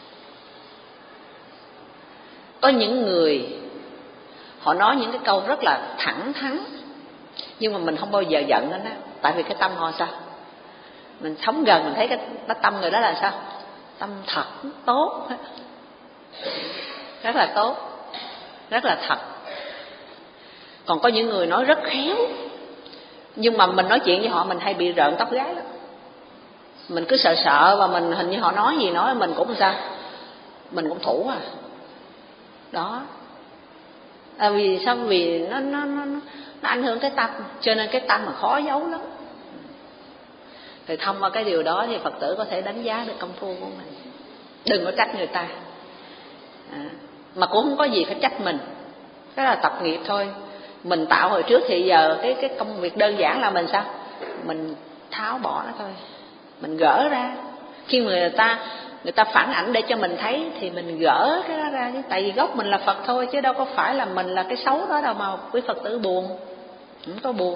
Có những người họ nói những cái câu rất là thẳng thắn, nhưng mà mình không bao giờ giận lên á. Tại vì cái tâm họ sao? Mình sống gần mình thấy cái, cái tâm người đó là sao? Tâm thật, tốt, rất là tốt, rất là thật. Còn có những người nói rất khéo, nhưng mà mình nói chuyện với họ mình hay bị rợn tóc gáy lắm. Mình cứ sợ sợ và mình hình như họ nói gì nói mình cũng sao? Mình cũng thủ à. Đó. À, vì sao? Vì nó nó nó nó ảnh hưởng cái tâm, cho nên cái tâm mà khó giấu lắm. Thì thông qua cái điều đó thì Phật tử có thể đánh giá được công phu của mình. Đừng có trách người ta à, mà cũng không có gì phải trách mình. Đó là tập nghiệp thôi. Mình tạo hồi trước thì giờ cái cái công việc đơn giản là mình sao? Mình tháo bỏ nó thôi, mình gỡ ra. Khi người ta người ta phản ảnh để cho mình thấy thì mình gỡ cái đó ra chứ. Tại vì gốc mình là Phật thôi, chứ đâu có phải là mình là cái xấu đó đâu mà quý Phật tử buồn. Không có buồn.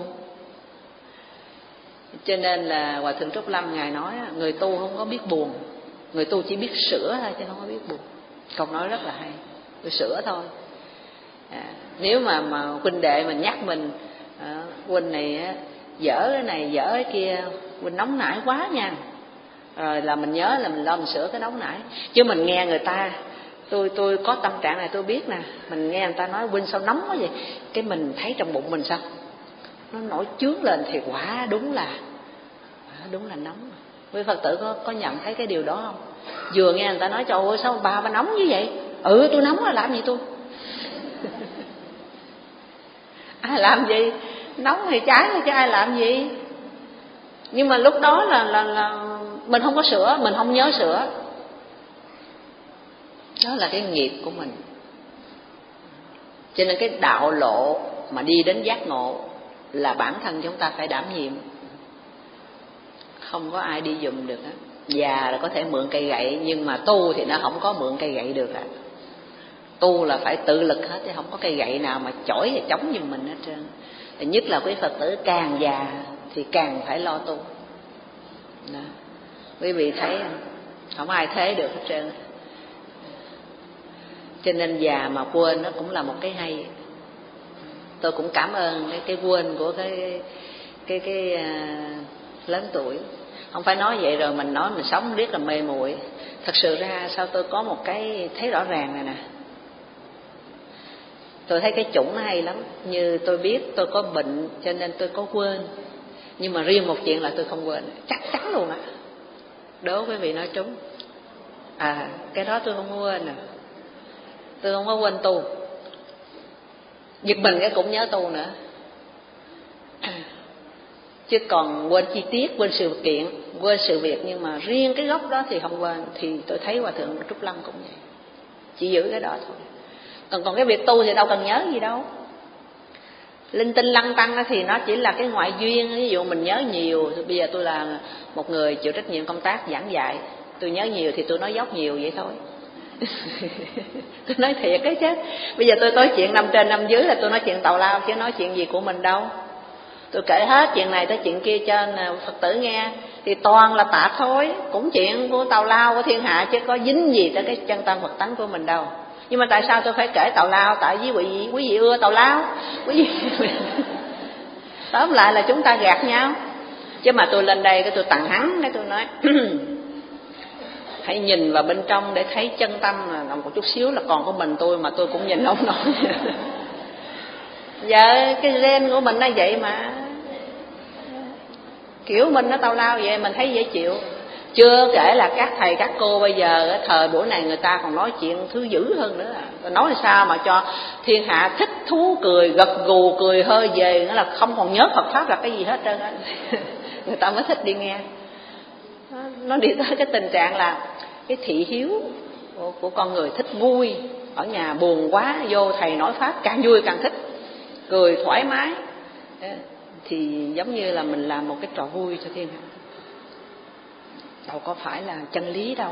Cho nên là Hòa Thượng Trúc Lâm ngài nói người tu không có biết buồn, người tu chỉ biết sửa thôi chứ không có biết buồn. Câu nói rất là hay, tôi sửa thôi. À, nếu mà mà huynh đệ mình nhắc mình à, huynh này dở cái này dở cái kia, huynh nóng nảy quá nha, rồi là mình nhớ là mình lo mình sửa cái nóng nảy. Chứ mình nghe người ta, tôi tôi có tâm trạng này tôi biết nè, mình nghe người ta nói Huynh sao nóng quá vậy, cái mình thấy trong bụng mình sao nó nổi chướng lên, thì quả đúng là quả đúng là nóng. Quý Phật tử có có nhận thấy cái điều đó không? Vừa nghe người ta nói trời ơi sao bà bà nóng như vậy, ừ tôi nóng là làm gì tôi ai làm gì, nóng thì cháy chứ ai làm gì. Nhưng mà lúc đó là là là mình không có sửa, mình không nhớ sửa, đó là cái nghiệp của mình. Cho nên cái đạo lộ mà đi đến giác ngộ là bản thân chúng ta phải đảm nhiệm, không có ai đi giùm được á. Già là có thể mượn cây gậy, nhưng mà tu thì nó không có mượn cây gậy được á. Tu là phải tự lực hết, chứ không có cây gậy nào mà chổi và chống giùm mình hết trơn. Nhất là quý Phật tử càng già thì càng phải lo tu đó. Quý vị thấy không ai thế được hết trơn. Cho nên già mà quên nó cũng là một cái hay. Tôi cũng cảm ơn cái, cái quên của cái cái cái uh, lớn tuổi. Không phải nói vậy rồi mình nói mình sống riết là mê muội. Thật sự ra sao tôi có một cái thấy rõ ràng này nè. Tôi thấy cái chủng nó hay lắm. Như tôi biết tôi có bệnh cho nên tôi có quên, nhưng mà riêng một chuyện là tôi không quên, chắc chắn luôn á. Đố quý vị nói trúng. À cái đó tôi không quên nè. Tôi không có quên tu. Giật mình cái cũng nhớ tu nữa. Chứ còn quên chi tiết, quên sự kiện, quên sự việc, nhưng mà riêng cái gốc đó thì không quên. Thì tôi thấy Hòa Thượng Trúc Lâm cũng vậy, chỉ giữ cái đó thôi. Còn còn cái việc tu thì đâu cần nhớ gì đâu. Linh tinh lăng tăng thì nó chỉ là cái ngoại duyên. Ví dụ mình nhớ nhiều, bây giờ tôi là một người chịu trách nhiệm công tác giảng dạy, tôi nhớ nhiều thì tôi nói dốc nhiều vậy thôi. Tôi nói thiệt cái chứ. Bây giờ tôi nói chuyện năm trên năm dưới là tôi nói chuyện tào lao, chứ nói chuyện gì của mình đâu. Tôi kể hết chuyện này tới chuyện kia cho Phật tử nghe thì toàn là tạp thôi, cũng chuyện của tào lao của thiên hạ, chứ có dính gì tới cái chân tâm Phật tánh của mình đâu. Nhưng mà tại sao tôi phải kể tào lao? Tại vì quý vị, quý vị ưa tào lao, quý vị tóm lại là chúng ta gạt nhau. Chứ mà tôi lên đây cái tôi tặng hắn, cái tôi nói hãy nhìn vào bên trong để thấy chân tâm là một chút xíu là còn của mình tôi mà tôi cũng nhìn không nổi. Giờ cái gen của mình nó vậy mà, kiểu mình nó tào lao vậy mình thấy dễ chịu. Chưa kể là các thầy các cô bây giờ thời buổi này người ta còn nói chuyện thứ dữ hơn nữa. Tôi nói sao mà cho thiên hạ thích thú cười, gật gù cười hơi về, nghĩa là không còn nhớ Phật pháp là cái gì hết trơn á. Người ta mới thích đi nghe. Nó đi tới cái tình trạng là cái thị hiếu của, của con người thích vui. Ở nhà buồn quá vô thầy nói pháp càng vui càng thích, cười thoải mái. Thì giống như là mình làm một cái trò vui cho thiên hạ, đâu có phải là chân lý đâu.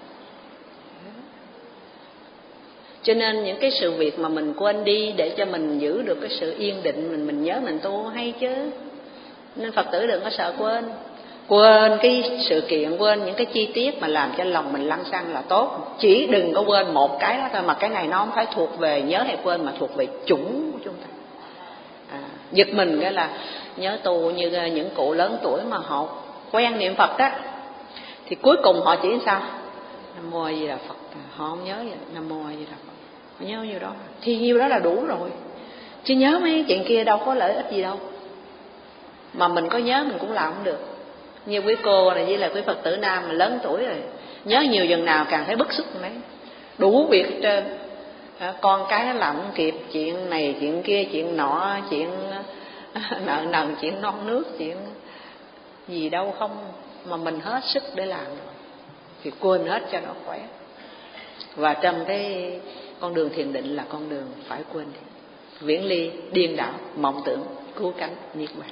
Cho nên những cái sự việc mà mình quên đi để cho mình giữ được cái sự yên định, mình mình nhớ mình tu hay chứ. Nên Phật tử đừng có sợ quên. Quên cái sự kiện, quên những cái chi tiết mà làm cho lòng mình lăng xăng là tốt. Chỉ đừng có quên một cái đó thôi, mà cái này nó không phải thuộc về nhớ hay quên, mà thuộc về chủng của chúng ta. À, giật mình cái là nhớ tu như những cụ lớn tuổi mà họ quen niệm Phật đó, thì cuối cùng họ chỉ sao? Nam Mô A Di Đà Phật. Họ không nhớ vậy. Nam Mô A Di Đà Phật. Họ nhớ nhiêu đó, thì nhiêu đó là đủ rồi. Chứ nhớ mấy chuyện kia đâu có lợi ích gì đâu. Mà mình có nhớ mình cũng làm không được. Như quý cô này với là quý Phật tử nam mà lớn tuổi rồi, nhớ nhiều dần nào càng thấy bức xúc đấy. Đủ việc hết trơn. À, con cái nó làm không kịp, chuyện này chuyện kia, chuyện nọ, chuyện nợ nần, chuyện non nước, chuyện gì đâu không, mà mình hết sức để làm rồi thì quên hết cho nó khỏe. Và trong cái con đường thiền định là con đường phải quên đi, viễn ly điên đảo mộng tưởng, cứu cánh niết bàn.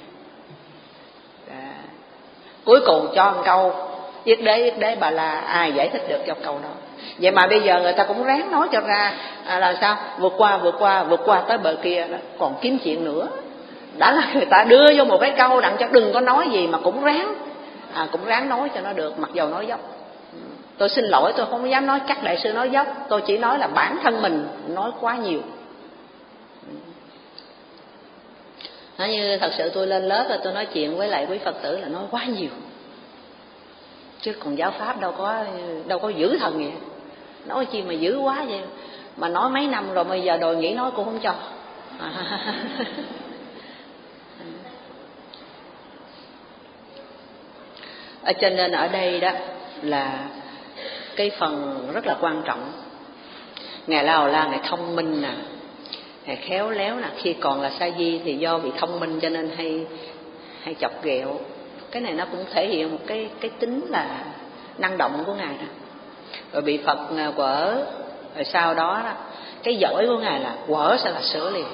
Cuối cùng cho một câu yết đế yết đế bà la, ai giải thích được cho câu đó. Vậy mà bây giờ người ta cũng ráng nói cho ra à, là sao vượt qua vượt qua vượt qua tới bờ kia đó, còn kiếm chuyện nữa. Đã là người ta đưa vô một cái câu đặng cho đừng có nói gì mà cũng ráng à, cũng ráng nói cho nó được, mặc dầu nói dốc. Tôi xin lỗi, tôi không dám nói chắc đại sư nói dốc, tôi chỉ nói là bản thân mình nói quá nhiều. Nói như thật sự tôi lên lớp rồi tôi nói chuyện với lại quý Phật tử là nói quá nhiều. chứ còn giáo pháp đâu có đâu có giữ thần vậy, nói chi mà giữ quá vậy, mà nói mấy năm rồi bây giờ đòi nghỉ nói cũng không cho. Ở cho nên ở đây đó là cái phần rất là quan trọng. Ngài La Hầu La ngài thông minh nè, ngài khéo léo nè, khi còn là sa di thì do bị thông minh cho nên hay hay chọc ghẹo. Cái này nó cũng thể hiện một cái cái tính là năng động của ngài đó. Rồi bị Phật quở, rồi sau đó đó cái giỏi của ngài là quở sẽ là sửa liền.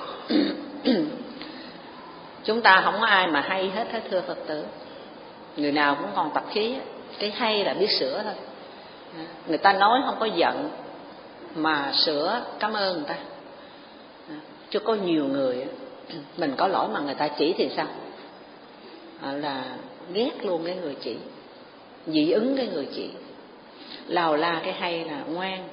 Chúng ta không có ai mà hay hết hết thưa Phật tử. Người nào cũng còn tập khí, cái hay là biết sửa thôi. Người ta nói không có giận mà sửa, cảm ơn người ta. Chứ có nhiều người mình có lỗi mà người ta chỉ thì sao? Là ghét luôn cái người chỉ, dị ứng cái người chỉ. La Hầu La cái hay là ngoan.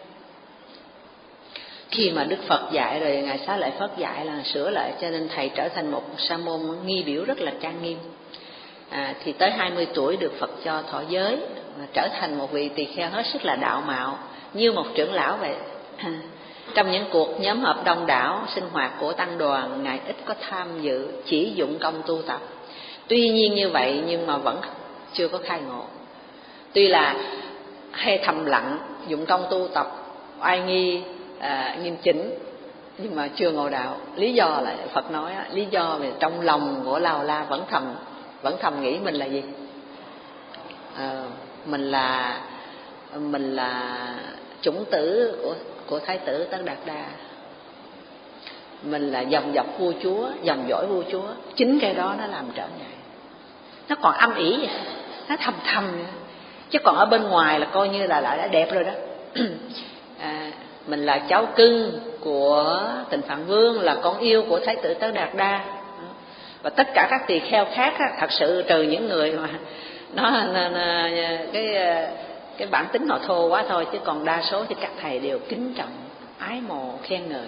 Khi mà Đức Phật dạy rồi, ngài Xá Lợi Phất dạy là sửa lại, cho nên thầy trở thành một sa môn nghi biểu rất là trang nghiêm. À, thì tới hai mươi tuổi được Phật cho thọ giới, và trở thành một vị tỳ kheo hết sức là đạo mạo, như một trưởng lão vậy. Trong những cuộc nhóm họp đông đảo sinh hoạt của tăng đoàn, ngài ít có tham dự, chỉ dụng công tu tập. Tuy nhiên như vậy nhưng mà vẫn chưa có khai ngộ. Tuy là hay thầm lặng dụng công tu tập, oai nghi, à, nghiêm chỉnh, nhưng mà chưa ngộ đạo. Lý do là Phật nói lý do vì trong lòng của La Hầu La vẫn thầm vẫn thầm nghĩ mình là gì? À, mình là mình là chủng tử của của Thái tử Tất Đạt Đa, mình là dòng dọc vua chúa, dòng dõi vua chúa. Chính cái đó nó làm trở ngại. Nó còn âm ỉ vậy, nó thầm thầm vậy. Chứ còn ở bên ngoài là coi như là đã đẹp rồi đó. À, mình là cháu cưng của Tịnh Phạn Vương, là con yêu của Thái tử Tất Đạt Đa. Và tất cả các tỳ kheo khác á, thật sự trừ những người mà nó, nó, nó cái cái bản tính họ thô quá thôi, chứ còn đa số thì các thầy đều kính trọng, ái mộ, khen ngợi.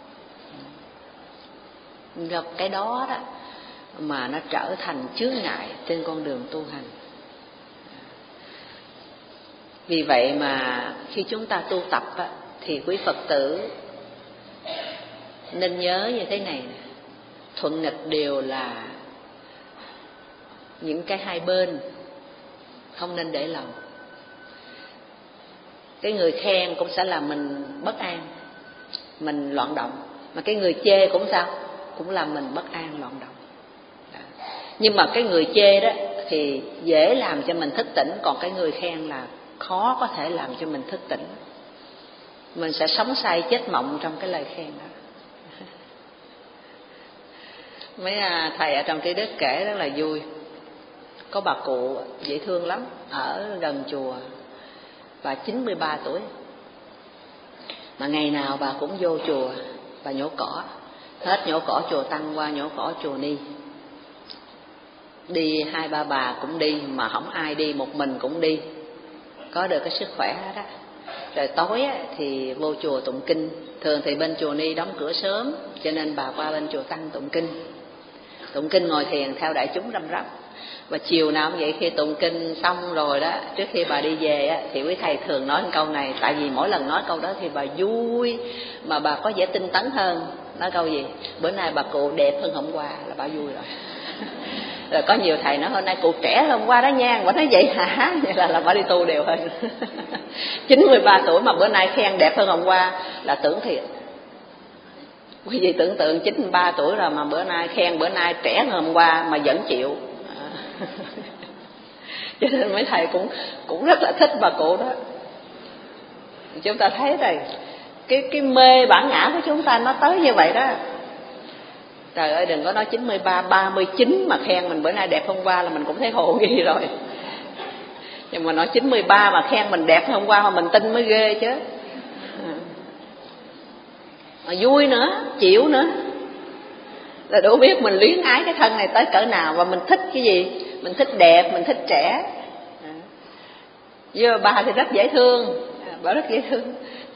Gặp cái đó đó mà nó trở thành chướng ngại trên con đường tu hành. Vì vậy mà khi chúng ta tu tập á, thì quý Phật tử nên nhớ như thế này nè: thuận nghịch đều là những cái hai bên, không nên để lòng. Cái người khen cũng sẽ làm mình bất an, mình loạn động. Mà cái người chê cũng sao? Cũng làm mình bất an, loạn động. Đó. Nhưng mà cái người chê đó thì dễ làm cho mình thức tỉnh, còn cái người khen là khó có thể làm cho mình thức tỉnh. Mình sẽ sống say chết mộng trong cái lời khen đó. Mấy thầy ở trong Trí Đức kể rất là vui. Có bà cụ dễ thương lắm, ở gần chùa, bà chín mươi ba tuổi, mà ngày nào bà cũng vô chùa, bà nhổ cỏ. Hết nhổ cỏ chùa Tăng qua nhổ cỏ chùa Ni. Đi hai ba bà cũng đi, mà không ai đi, một mình cũng đi, có được cái sức khỏe đó. Rồi tối thì vô chùa tụng kinh. Thường thì bên chùa Ni đóng cửa sớm, cho nên bà qua bên chùa Tăng tụng kinh. Tụng kinh ngồi thiền theo đại chúng răm rắp. Và chiều nào cũng vậy, khi tụng kinh xong rồi đó, trước khi bà đi về á, thì quý thầy thường nói câu này. Tại vì mỗi lần nói câu đó thì bà vui, mà bà có vẻ tinh tấn hơn. Nói câu gì? Bữa nay bà cụ đẹp hơn hôm qua, là bà vui rồi. Rồi có nhiều thầy nói hôm nay cụ trẻ hơn hôm qua đó nha. Bà nói vậy hả? Vậy là, là bà đi tu đều hơn. chín mươi ba tuổi mà bữa nay khen đẹp hơn hôm qua là tưởng thiệt. Quý vị tưởng tượng chín mươi ba tuổi rồi mà bữa nay khen bữa nay trẻ hơn hôm qua mà vẫn chịu. Cho nên mấy thầy cũng cũng rất là thích bà cụ đó. Chúng ta thấy rồi, cái cái mê bản ngã của chúng ta nó tới như vậy đó. Trời ơi, đừng có nói chín mươi ba, ba mươi chín mà khen mình bữa nay đẹp hôm qua là mình cũng thấy hồ nghi rồi. Nhưng mà nói chín mươi ba mà khen mình đẹp hôm qua mà mình tin mới ghê chứ. Mà vui nữa, chịu nữa, là đủ biết mình luyến ái cái thân này tới cỡ nào, và mình thích cái gì. Mình thích đẹp, mình thích trẻ. Với bà thì rất dễ thương, bà rất dễ thương.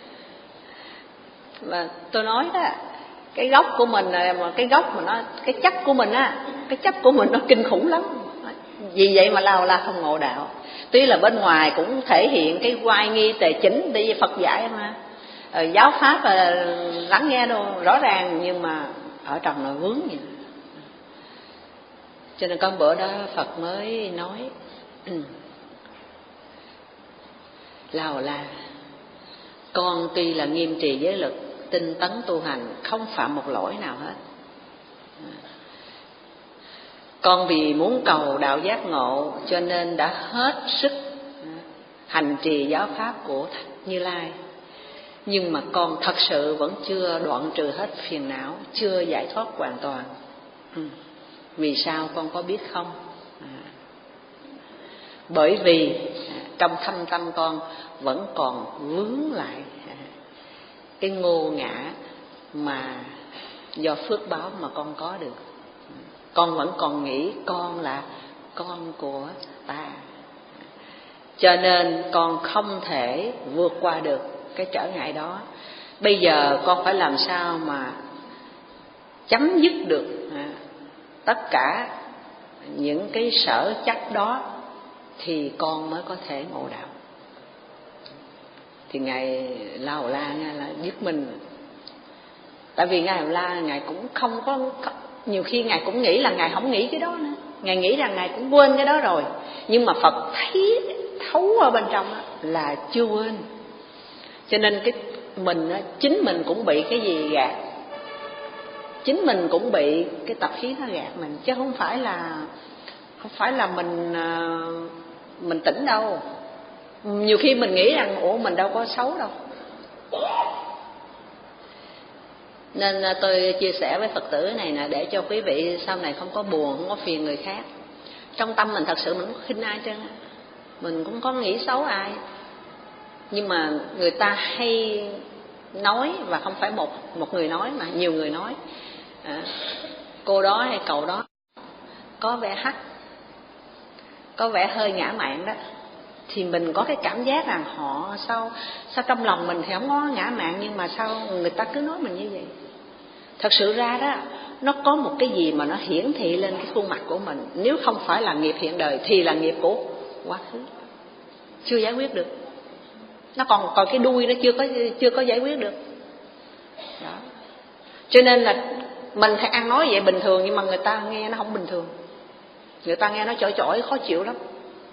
Và tôi nói đó, cái gốc của mình là mà cái gốc mà nó, cái chất của mình á, cái chất của mình nó kinh khủng lắm. Vì vậy mà lao la không ngộ đạo. Tuy là bên ngoài cũng thể hiện cái oai nghi tề chính, tại vì Phật dạy mà, ờ, giáo pháp là lắng nghe đâu rõ ràng, nhưng mà ở trong nó vướng vậy. Cho nên con bữa đó Phật mới nói lao la, con tuy là nghiêm trì giới lực, tinh tấn tu hành, không phạm một lỗi nào hết. Con vì muốn cầu đạo giác ngộ cho nên đã hết sức hành trì giáo pháp của Như Lai. Nhưng mà con thật sự vẫn chưa đoạn trừ hết phiền não, chưa giải thoát hoàn toàn. Ừ. Vì sao con có biết không? À. Bởi vì trong thâm tâm con vẫn còn vướng lại cái ngô ngã mà do phước báo mà con có được. Con vẫn còn nghĩ con là con của ta, cho nên con không thể vượt qua được cái trở ngại đó. Bây giờ con phải làm sao mà chấm dứt được tất cả những cái sở chấp đó thì con mới có thể ngộ đạo. Thì Ngài La Hầu La nghe là dứt mình. Tại vì Ngài Hầu La Ngài cũng không có, nhiều khi Ngài cũng nghĩ là Ngài không nghĩ cái đó nữa, Ngài nghĩ rằng Ngài cũng quên cái đó rồi. Nhưng mà Phật thấy thấu ở bên trong là chưa quên. Cho nên cái mình chính mình cũng bị cái gì gạt, chính mình cũng bị cái tập khí nó gạt mình, chứ không phải là không phải là mình mình tỉnh đâu. Nhiều khi mình nghĩ rằng ủa mình đâu có xấu đâu. Nên tôi chia sẻ với Phật tử này nè, để cho quý vị sau này không có buồn, không có phiền người khác. Trong tâm mình thật sự mình không khinh ai trơn, mình cũng có nghĩ xấu ai. Nhưng mà người ta hay nói, và không phải một một người nói mà nhiều người nói, à, cô đó hay cậu đó có vẻ hắc, có vẻ hơi ngã mạn đó, thì mình có cái cảm giác rằng họ sao sao trong lòng mình thì không có ngã mạn, nhưng mà sao người ta cứ nói mình như vậy. Thật sự ra đó, nó có một cái gì mà nó hiển thị lên cái khuôn mặt của mình. Nếu không phải là nghiệp hiện đời thì là nghiệp của quá khứ, chưa giải quyết được. Nó còn còn cái đuôi nó chưa có chưa có giải quyết được đó. Cho nên là mình hay ăn nói vậy bình thường, nhưng mà người ta nghe nó không bình thường, người ta nghe nó chỏi chỏi khó chịu lắm.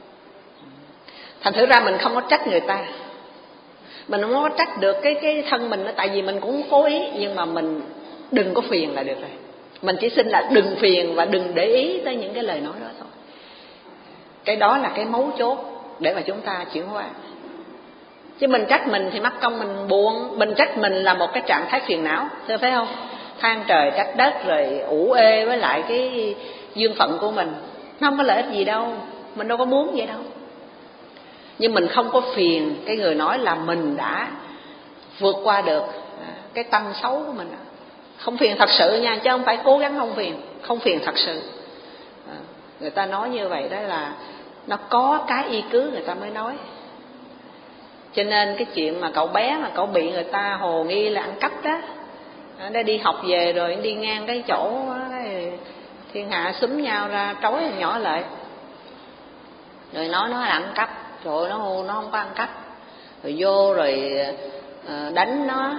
Thành thử ra mình không có trách người ta, mình không có trách được cái cái thân mình đó, tại vì mình cũng cố ý. Nhưng mà mình đừng có phiền là được rồi. Mình chỉ xin là đừng phiền và đừng để ý tới những cái lời nói đó thôi. Cái đó là cái mấu chốt để mà chúng ta chuyển hóa. Chứ mình trách mình thì mắc công mình buồn, mình trách mình là một cái trạng thái phiền não, thưa phải không? Than trời trách đất rồi ủ ê với lại cái duyên phận của mình, nó không có lợi ích gì đâu, mình đâu có muốn vậy đâu. Nhưng mình không có phiền cái người nói là mình đã vượt qua được cái tâm xấu của mình. Không phiền thật sự nha, chứ không phải cố gắng không phiền, không phiền thật sự. Người ta nói như vậy đó là nó có cái y cứ người ta mới nói. Cho nên cái chuyện mà cậu bé mà cậu bị người ta hồ nghi là ăn cắp đó, nó đi học về rồi đi ngang cái chỗ thiên hạ xúm nhau ra trói nhỏ lại, rồi nói nó là ăn cắp. Rồi nó hô nó không có ăn cắp, rồi vô rồi đánh nó,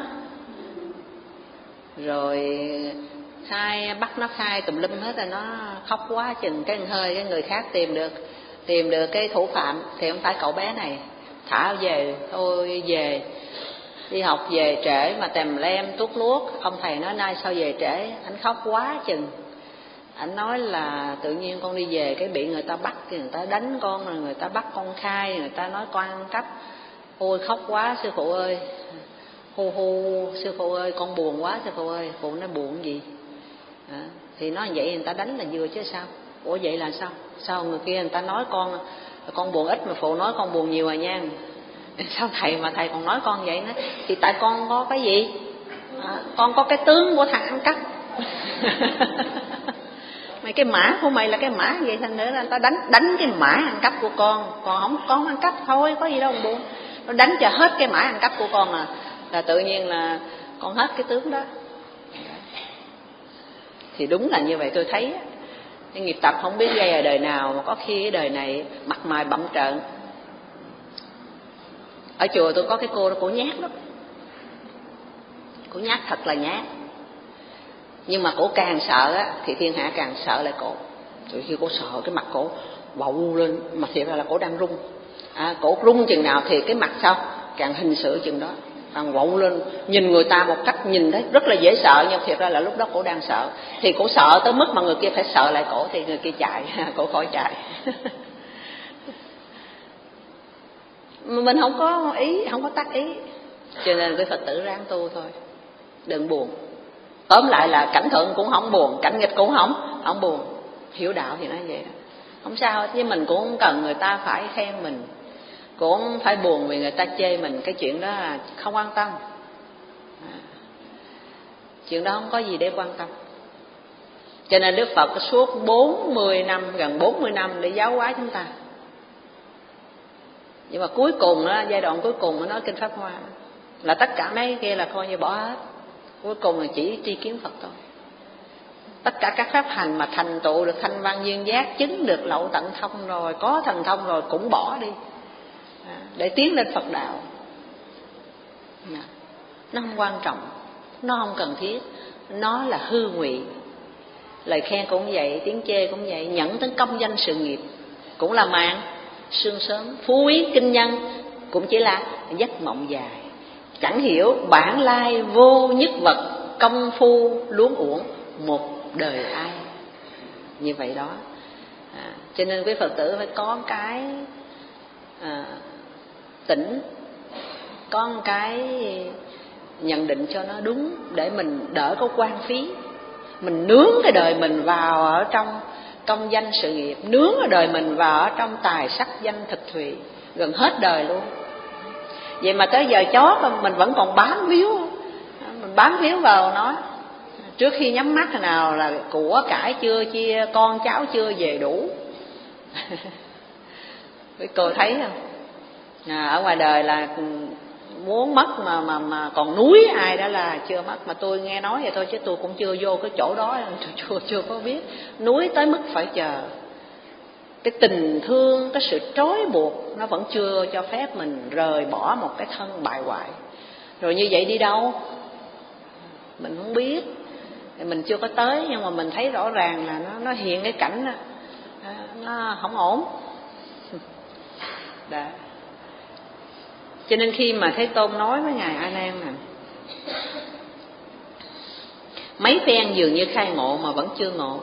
rồi khai bắt nó khai tùm lum hết, rồi nó khóc quá chừng cái hơi cái người khác tìm được tìm được cái thủ phạm thì không phải cậu bé này, thả về thôi. Về đi học về trễ mà tèm lem tuốt luốt, ông thầy nói nay sao về trễ, anh khóc quá chừng. Anh nói là tự nhiên con đi về cái bị người ta bắt, người ta đánh con, rồi người ta bắt con khai, người ta nói con ăn cắp. Ôi khóc quá sư phụ ơi, hu hu sư phụ ơi con buồn quá sư phụ ơi. Phụ nói buồn gì à, thì nói vậy người ta đánh là vừa chứ sao. Ủa vậy là sao? Sao người kia người ta nói con con buồn ít mà phụ nói con buồn nhiều à nha. Sao thầy mà thầy còn nói con vậy nữa? Thì tại con có cái gì à, con có cái tướng của thằng ăn cắp. Mày cái mã của mày là cái mã vậy, thành nữa là người ta đánh đánh cái mã ăn cắp của con, còn không con ăn cắp thôi, có gì đâu mà buồn. Nó đánh cho hết cái mã ăn cắp của con à, là tự nhiên là con hết cái tướng đó. Thì đúng là như vậy, tôi thấy cái nghiệp tập không biết gây ở đời nào, mà có khi cái đời này mặt mày bặm trợn. Ở chùa tôi có cái cô đó, cổ nhát lắm, cổ nhát thật là nhát. Nhưng mà cổ càng sợ á thì thiên hạ càng sợ lại cổ. Từ khi cổ sợ cái mặt cổ bậu lên, mà thiệt ra là cổ đang rung. À, cổ rung chừng nào thì cái mặt sao càng hình sự chừng đó, càng bậu lên, nhìn người ta một cách nhìn thấy rất là dễ sợ, nhưng thiệt ra là lúc đó cổ đang sợ. Thì cổ sợ tới mức mà người kia phải sợ lại cổ thì người kia chạy, cổ khỏi chạy. Mình không có ý, không có tác ý, cho nên cái Phật tử ráng tu thôi, đừng buồn. Tóm lại là cảnh thuận cũng không buồn, cảnh nghịch cũng không không buồn. Hiểu đạo thì nói vậy đó, không sao. Chứ mình cũng không cần người ta phải khen mình, cũng không phải buồn vì người ta chê mình. Cái chuyện đó là không quan tâm, à, chuyện đó không có gì để quan tâm. Cho nên Đức Phật suốt bốn mươi năm, gần bốn mươi năm để giáo hóa chúng ta. Nhưng mà cuối cùng đó, giai đoạn cuối cùng nó nói Kinh Pháp Hoa là tất cả mấy kia là coi như bỏ hết. Cuối cùng là chỉ tri kiến Phật thôi. Tất cả các pháp hành mà thành tựu được thanh văn duyên giác, chứng được lậu tận thông rồi, có thần thông rồi cũng bỏ đi, à, để tiến lên Phật đạo. Nó không quan trọng, nó không cần thiết, nó là hư ngụy. Lời khen cũng vậy, tiếng chê cũng vậy, nhẫn tới công danh sự nghiệp cũng là mạng sương sớm, phú quý kinh nhân cũng chỉ là giấc mộng dài. Chẳng hiểu bản lai vô nhất vật, công phu luống uổng một đời ai. Như vậy đó, à, cho nên quý Phật tử phải có cái à, tỉnh, có cái nhận định cho nó đúng, để mình đỡ có quan phí. Mình nướng cái đời mình vào ở trong công danh sự nghiệp, nướng cái đời mình vào ở trong tài sắc danh thực thùy, gần hết đời luôn. Vậy mà tới giờ chót mình vẫn còn bám víu, mình bám víu vào nó. Trước khi nhắm mắt thế nào là của cải chưa chia, con cháu chưa về đủ. Quý cô thấy không? À, ở ngoài đời là muốn mất mà mà mà còn núi ai đó là chưa mất. Mà tôi nghe nói vậy thôi chứ tôi cũng chưa vô cái chỗ đó, tôi chưa chưa có biết. Núi tới mức phải chờ. Cái tình thương, cái sự trói buộc nó vẫn chưa cho phép mình rời bỏ một cái thân bại hoại. Rồi như vậy đi đâu? Mình không biết, mình chưa có tới, nhưng mà mình thấy rõ ràng là nó nó hiện cái cảnh đó, nó không ổn. Đó. Cho nên khi mà Thế Tôn nói với ngài A Nan nè, mấy phen dường như khai ngộ mà vẫn chưa ngộ.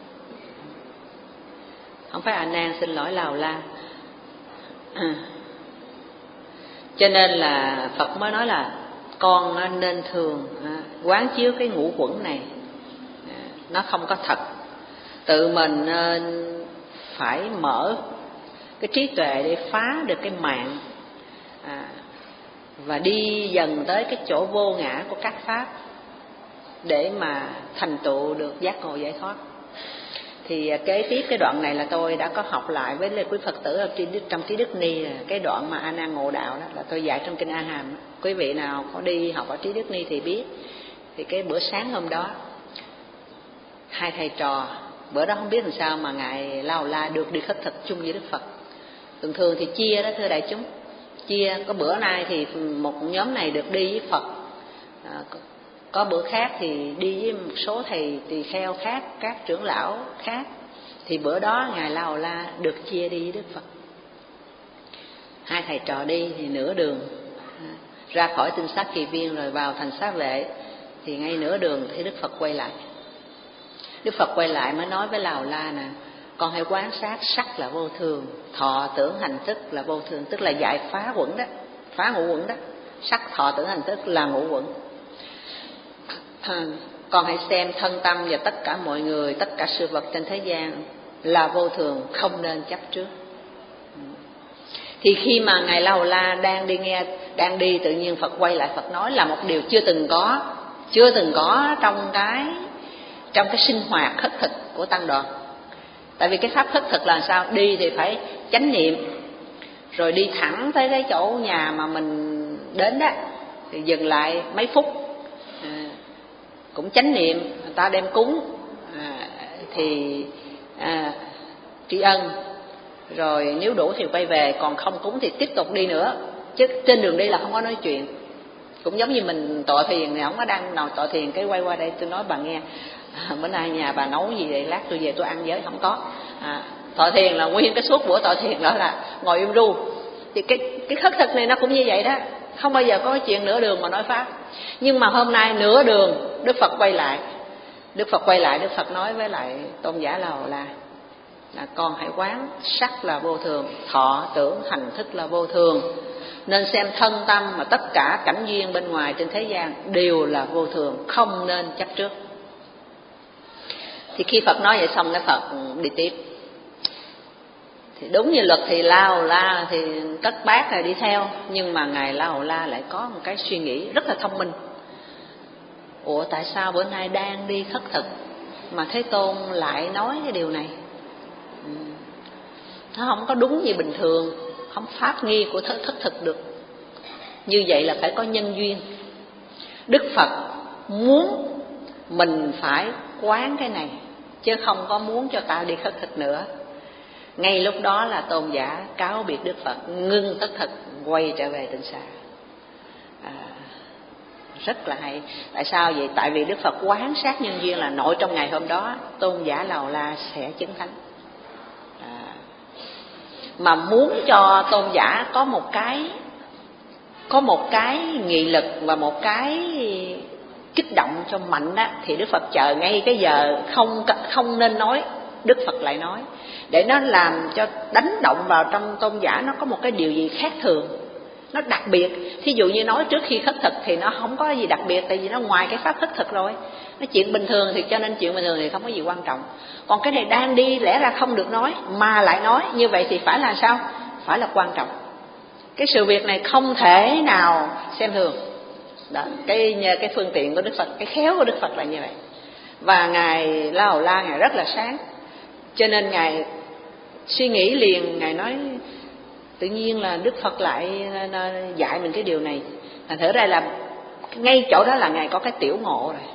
Không phải A Nan, xin lỗi, Lào La. À. Cho nên là Phật mới nói là con nên thường quán chiếu cái ngũ quẩn này, nó không có thật. Tự mình phải mở cái trí tuệ để phá được cái mạng, à, và đi dần tới cái chỗ vô ngã của các pháp, để mà thành tựu được giác ngộ giải thoát. Thì kế tiếp cái đoạn này là tôi đã có học lại với quý Phật tử ở trong Trí Đức Ni, cái đoạn mà A Nan ngộ đạo đó là tôi dạy trong Kinh A Hàm. Quý vị nào có đi học ở Trí Đức Ni thì biết. Thì cái bữa sáng hôm đó, hai thầy trò, bữa đó không biết làm sao mà ngài La Hầu La được đi khất thực chung với Đức Phật. Thường thường thì chia đó thưa đại chúng, chia. Có bữa nay thì một nhóm này được đi với Phật, à, có bữa khác thì đi với một số thầy tỳ kheo khác, các trưởng lão khác. Thì bữa đó ngài La Hầu La được chia đi với Đức Phật. Hai thầy trò đi thì nửa đường ra khỏi Tinh Sát Kỳ Viên rồi vào thành Xá Vệ, thì ngay nửa đường thì Đức Phật quay lại. Đức Phật quay lại mới nói với La Hầu La nè, con hãy quan sát sắc là vô thường, thọ tưởng hành thức là vô thường, tức là dạy phá quẩn đó, phá ngũ quẩn đó. Sắc, thọ tưởng hành thức là ngũ quẩn. Con hãy xem thân tâm và tất cả mọi người, tất cả sự vật trên thế gian là vô thường, không nên chấp trước. Thì khi mà ngài La Hầu La đang đi nghe, đang đi, tự nhiên Phật quay lại, Phật nói là một điều chưa từng có, chưa từng có trong cái trong cái sinh hoạt khất thực của tăng đoàn. Tại vì cái pháp khất thực là sao? Đi thì phải chánh niệm, rồi đi thẳng tới cái chỗ nhà mà mình đến đó, thì dừng lại mấy phút, à, cũng chánh niệm, người ta đem cúng, à, thì à, tri ân, rồi nếu đủ thì quay về, còn không cúng thì tiếp tục đi nữa, chứ trên đường đi là không có nói chuyện. Cũng giống như mình tọa thiền thì không có đang nào tọa thiền cái quay qua đây tôi nói bà nghe, à, bữa nay nhà bà nấu gì vậy, lát tôi về tôi ăn với, không có. À, tọa thiền là nguyên cái suốt buổi tọa thiền đó là ngồi im ru. Thì cái cái khất thực này nó cũng như vậy đó, không bao giờ có chuyện nửa đường mà nói pháp. Nhưng mà hôm nay nửa đường Đức Phật quay lại, Đức Phật quay lại Đức Phật nói với lại tôn giả La Hầu La là con hãy quán sắc là vô thường, thọ tưởng hành thức là vô thường, nên xem thân tâm mà tất cả cảnh duyên bên ngoài trên thế gian đều là vô thường, không nên chấp trước. Thì khi Phật nói vậy xong, cái Phật đi tiếp. Thì đúng như luật thì La Hầu La thì tất bát là đi theo, nhưng mà ngài La Hầu La lại có một cái suy nghĩ rất là thông minh. Ủa tại sao bữa nay đang đi khất thực mà Thế Tôn lại nói cái điều này? Nó không có đúng như bình thường, không pháp nghi của thất thất thực được. Như vậy là phải có nhân duyên. Đức Phật muốn mình phải quán cái này, chứ không có muốn cho ta đi khất thực nữa. Ngay lúc đó là tôn giả cáo biệt Đức Phật, ngưng tất thực, quay trở về Tịnh Xá. À, rất là hay. Tại sao vậy? Tại vì Đức Phật quán sát nhân duyên là nội trong ngày hôm đó tôn giả La Hầu La sẽ chứng thánh. À, mà muốn cho tôn giả có một cái có một cái nghị lực và một cái kích động cho mạnh đó, thì Đức Phật chờ ngay cái giờ không không nên nói, Đức Phật lại nói, để nó làm cho đánh động vào trong tôn giả nó có một cái điều gì khác thường, nó đặc biệt. Thí dụ như nói trước khi khất thực thì nó không có gì đặc biệt, tại vì nó ngoài cái pháp khất thực rồi. Nó chuyện bình thường thì cho nên chuyện bình thường thì không có gì quan trọng. Còn cái này đang đi lẽ ra không được nói mà lại nói, như vậy thì phải là sao? Phải là quan trọng. Cái sự việc này không thể nào xem thường. Đó, cái nhờ cái phương tiện của Đức Phật, cái khéo của Đức Phật là như vậy. Và ngài La Hầu La ngài rất là sáng, cho nên ngài suy nghĩ liền, ngài nói tự nhiên là Đức Phật lại dạy mình cái điều này. Thành thử ra là ngay chỗ đó là ngài có cái tiểu ngộ rồi,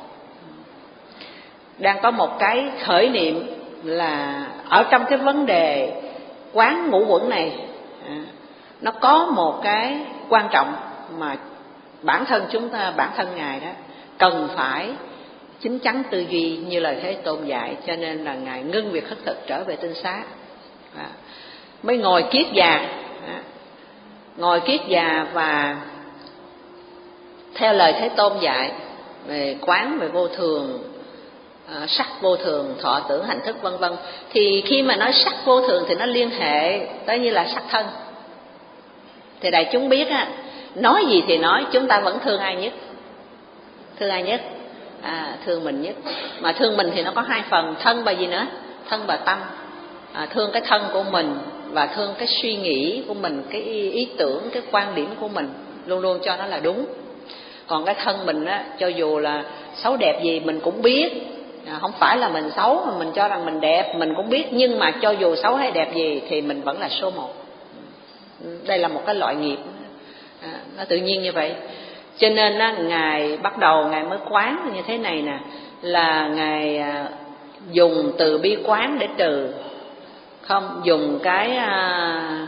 đang có một cái khởi niệm là ở trong cái vấn đề quán ngũ uẩn này, nó có một cái quan trọng mà bản thân chúng ta, bản thân ngài đó cần phải chín chắn tư duy như lời Thế Tôn dạy. Cho nên là ngài ngưng việc khất thực trở về Tinh Xá, à, mới ngồi kiết già, à, ngồi kiết già và theo lời Thế Tôn dạy về quán về vô thường, à, sắc vô thường, thọ tưởng hành thức vân vân. Thì khi mà nói sắc vô thường thì nó liên hệ tới như là sắc thân. Thì đại chúng biết á, nói gì thì nói, chúng ta vẫn thương ai nhất? Thương ai nhất? À, thương mình nhất. Mà thương mình thì nó có hai phần, thân và gì nữa? Thân và tâm. À, thương cái thân của mình và thương cái suy nghĩ của mình, cái ý, ý tưởng, cái quan điểm của mình, luôn luôn cho nó là đúng. Còn cái thân mình á, cho dù là xấu đẹp gì mình cũng biết, à, không phải là mình xấu mà mình cho rằng mình đẹp, mình cũng biết. Nhưng mà cho dù xấu hay đẹp gì thì mình vẫn là số một. Đây là một cái loại nghiệp, à, nó tự nhiên như vậy. Cho nên á, ngài bắt đầu ngài mới quán như thế này nè, là ngài à, dùng từ bi quán để trừ, không dùng cái à,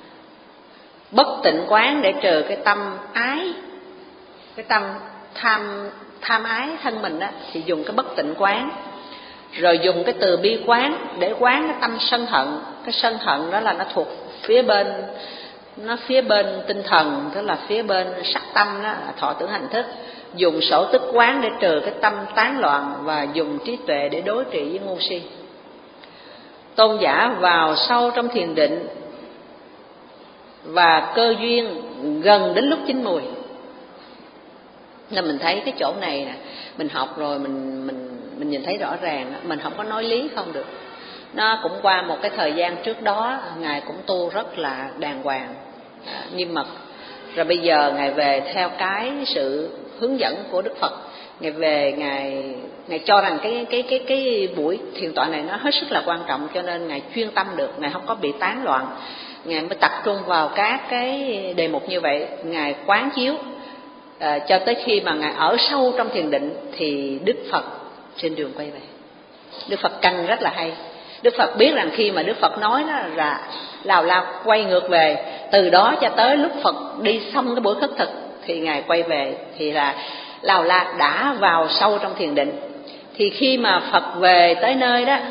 bất tịnh quán để trừ cái tâm ái, cái tâm tham tham ái thân mình á, thì dùng cái bất tịnh quán. Rồi dùng cái từ bi quán để quán cái tâm sân hận. Cái sân hận đó là nó thuộc phía bên, nó phía bên tinh thần, tức là phía bên sắc tâm đó, thọ tưởng hành thức. Dùng sổ tức quán để trừ cái tâm tán loạn, và dùng trí tuệ để đối trị với ngu si. Tôn giả vào sâu trong thiền định và cơ duyên gần đến lúc chín mùi. Nên mình thấy cái chỗ này nè, mình học rồi mình mình mình nhìn thấy rõ ràng, mình không có nói lý không được. Nó cũng qua một cái thời gian trước đó ngài cũng tu rất là đàng hoàng, à, nghiêm mật. Rồi bây giờ ngài về theo cái sự hướng dẫn của Đức Phật, ngài về ngài ngài cho rằng cái cái cái cái buổi thiền tọa này nó hết sức là quan trọng, cho nên ngài chuyên tâm được, ngài không có bị tán loạn. Ngài mới tập trung vào các cái đề mục như vậy, ngài quán chiếu, à, cho tới khi mà ngài ở sâu trong thiền định thì Đức Phật trên đường quay về. Đức Phật căn rất là hay. Đức Phật biết rằng khi mà Đức Phật nói đó là Lào La quay ngược về, từ đó cho tới lúc Phật đi xong cái buổi khất thực thì Ngài quay về, thì là Lào La đã vào sâu trong thiền định. Thì khi mà Phật về tới nơi đó,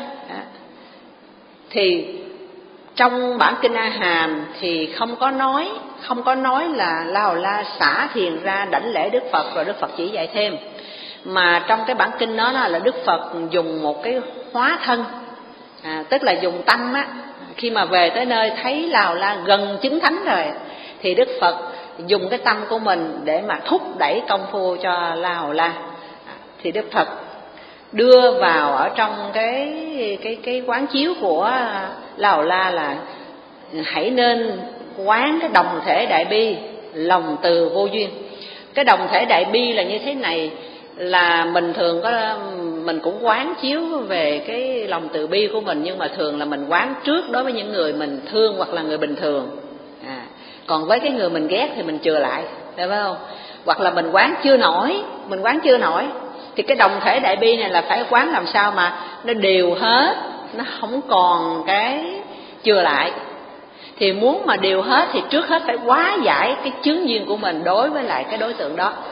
thì trong bản kinh A Hàm thì không có nói không có nói là Lào La xả thiền ra đảnh lễ Đức Phật rồi Đức Phật chỉ dạy thêm, mà trong cái bản kinh đó là Đức Phật dùng một cái hóa thân, à, tức là dùng tâm á. Khi mà về tới nơi thấy Lào La gần chứng thánh rồi thì Đức Phật dùng cái tâm của mình để mà thúc đẩy công phu cho Lào La. Thì Đức Phật đưa vào ở trong cái cái cái quán chiếu của Lào La là hãy nên quán cái đồng thể đại bi, lòng từ vô duyên. Cái đồng thể đại bi là như thế này, là mình thường có mình cũng quán chiếu về cái lòng từ bi của mình, nhưng mà thường là mình quán trước đối với những người mình thương hoặc là người bình thường, à, còn với cái người mình ghét thì mình chừa lại, phải không? Hoặc là mình quán chưa nổi, mình quán chưa nổi thì cái đồng thể đại bi này là phải quán làm sao mà nó đều hết, nó không còn cái chừa lại. Thì muốn mà điều hết thì trước hết phải hóa giải cái chướng duyên của mình đối với lại cái đối tượng đó.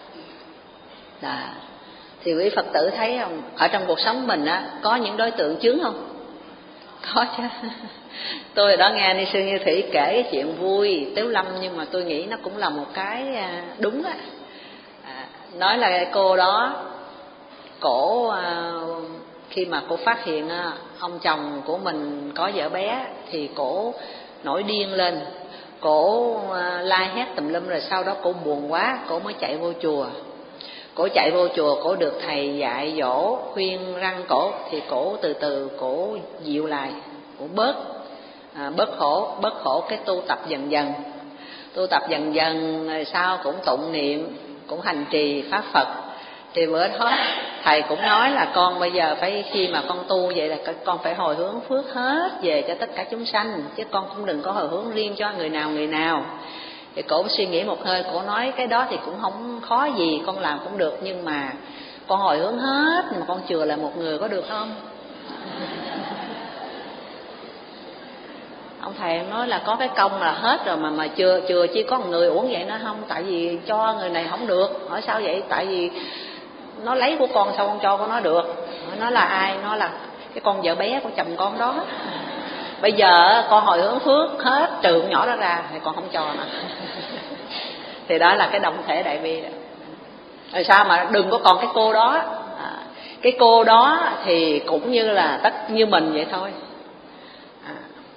Đó. Thì quý Phật tử thấy không, ở trong cuộc sống mình á, có những đối tượng chướng không? Có chứ. Tôi đã nghe Ni Sư Như Thủy kể cái chuyện vui Tiếu Lâm, nhưng mà tôi nghĩ nó cũng là một cái đúng á. À, nói là cái cô đó, cổ khi mà cô phát hiện ông chồng của mình có vợ bé thì cổ nổi điên lên, cổ la hét tùm lum, rồi sau đó cổ buồn quá, cổ mới chạy vô chùa. Cổ chạy vô chùa, cổ được thầy dạy dỗ khuyên răng cổ, thì cổ từ từ cổ dịu lại, cổ bớt à, bớt khổ, bớt khổ cái tu tập dần dần, tu tập dần dần rồi sau cũng tụng niệm, cũng hành trì pháp Phật. Thì bữa đó thầy cũng nói là con bây giờ phải, khi mà con tu vậy là con phải hồi hướng phước hết về cho tất cả chúng sanh, chứ con cũng đừng có hồi hướng riêng cho người nào người nào. Thì cổ suy nghĩ một hơi, cổ nói cái đó thì cũng không khó gì, con làm cũng được, nhưng mà con hồi hướng hết mà con chừa lại một người có được không? Ông thầy nói là có cái công là hết rồi mà mà chừa chừa chỉ có một người uổng vậy nữa không? Tại vì cho người này không được. Hỏi sao vậy? Tại vì nó lấy của con sao con cho con nó được? Nó là ai? Nó là cái con vợ bé của chồng con đó. Bây giờ con hồi hướng phước hết, trừ con nhỏ đó ra thì con không cho nữa. Thì đó là cái đồng thể đại bi đó. Rồi sao mà đừng có còn cái cô đó, à, cái cô đó thì cũng như là tất như mình vậy thôi. À,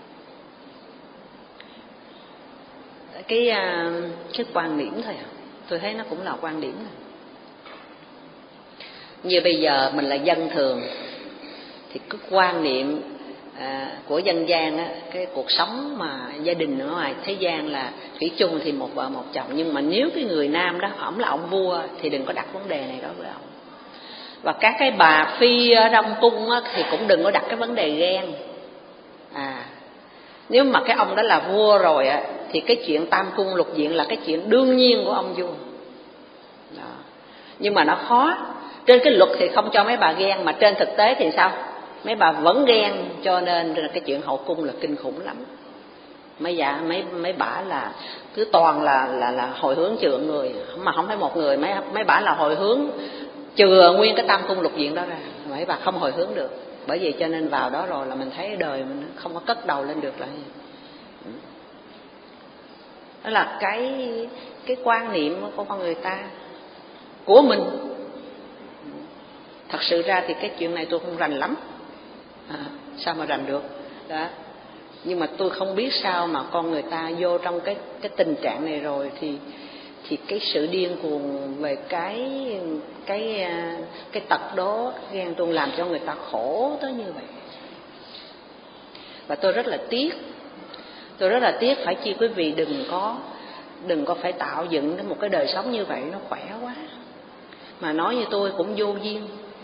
cái cái quan điểm thôi à. Tôi thấy nó cũng là quan điểm này. Như bây giờ mình là dân thường thì cái quan niệm à, của dân gian á, cái cuộc sống mà gia đình ở ngoài thế gian là thủy chung thì một vợ một chồng, nhưng mà nếu cái người nam đó ổng là ông vua thì đừng có đặt vấn đề này đối với ông. Và các cái bà phi ở trong cung á, thì cũng đừng có đặt cái vấn đề ghen. À, nếu mà cái ông đó là vua rồi á, thì cái chuyện tam cung lục diện là cái chuyện đương nhiên của ông vua đó. Nhưng mà nó khó. Trên cái luật thì không cho mấy bà ghen, mà trên thực tế thì sao? Mấy bà vẫn ghen, cho nên cái chuyện hậu cung là kinh khủng lắm. Mấy dạ mấy mấy bả là cứ toàn là là là hồi hướng chừa người, mà không phải một người, mấy mấy bả là hồi hướng chừa nguyên cái tam cung lục diện đó ra. Mấy bà không hồi hướng được. Bởi vì cho nên vào đó rồi là mình thấy đời mình không có cất đầu lên được lại. Đó là cái cái quan niệm của con người ta, của mình. Thật sự ra thì cái chuyện này tôi không rành lắm, à, sao mà rành được đó. Nhưng mà tôi không biết sao mà con người ta vô trong cái cái tình trạng này rồi thì thì cái sự điên cuồng về cái cái cái tật đó, ghen tuông làm cho người ta khổ tới như vậy. Và tôi rất là tiếc, tôi rất là tiếc phải chi quý vị đừng có đừng có phải tạo dựng một cái đời sống như vậy, nó khỏe quá. Mà nói như tôi cũng vô duyên.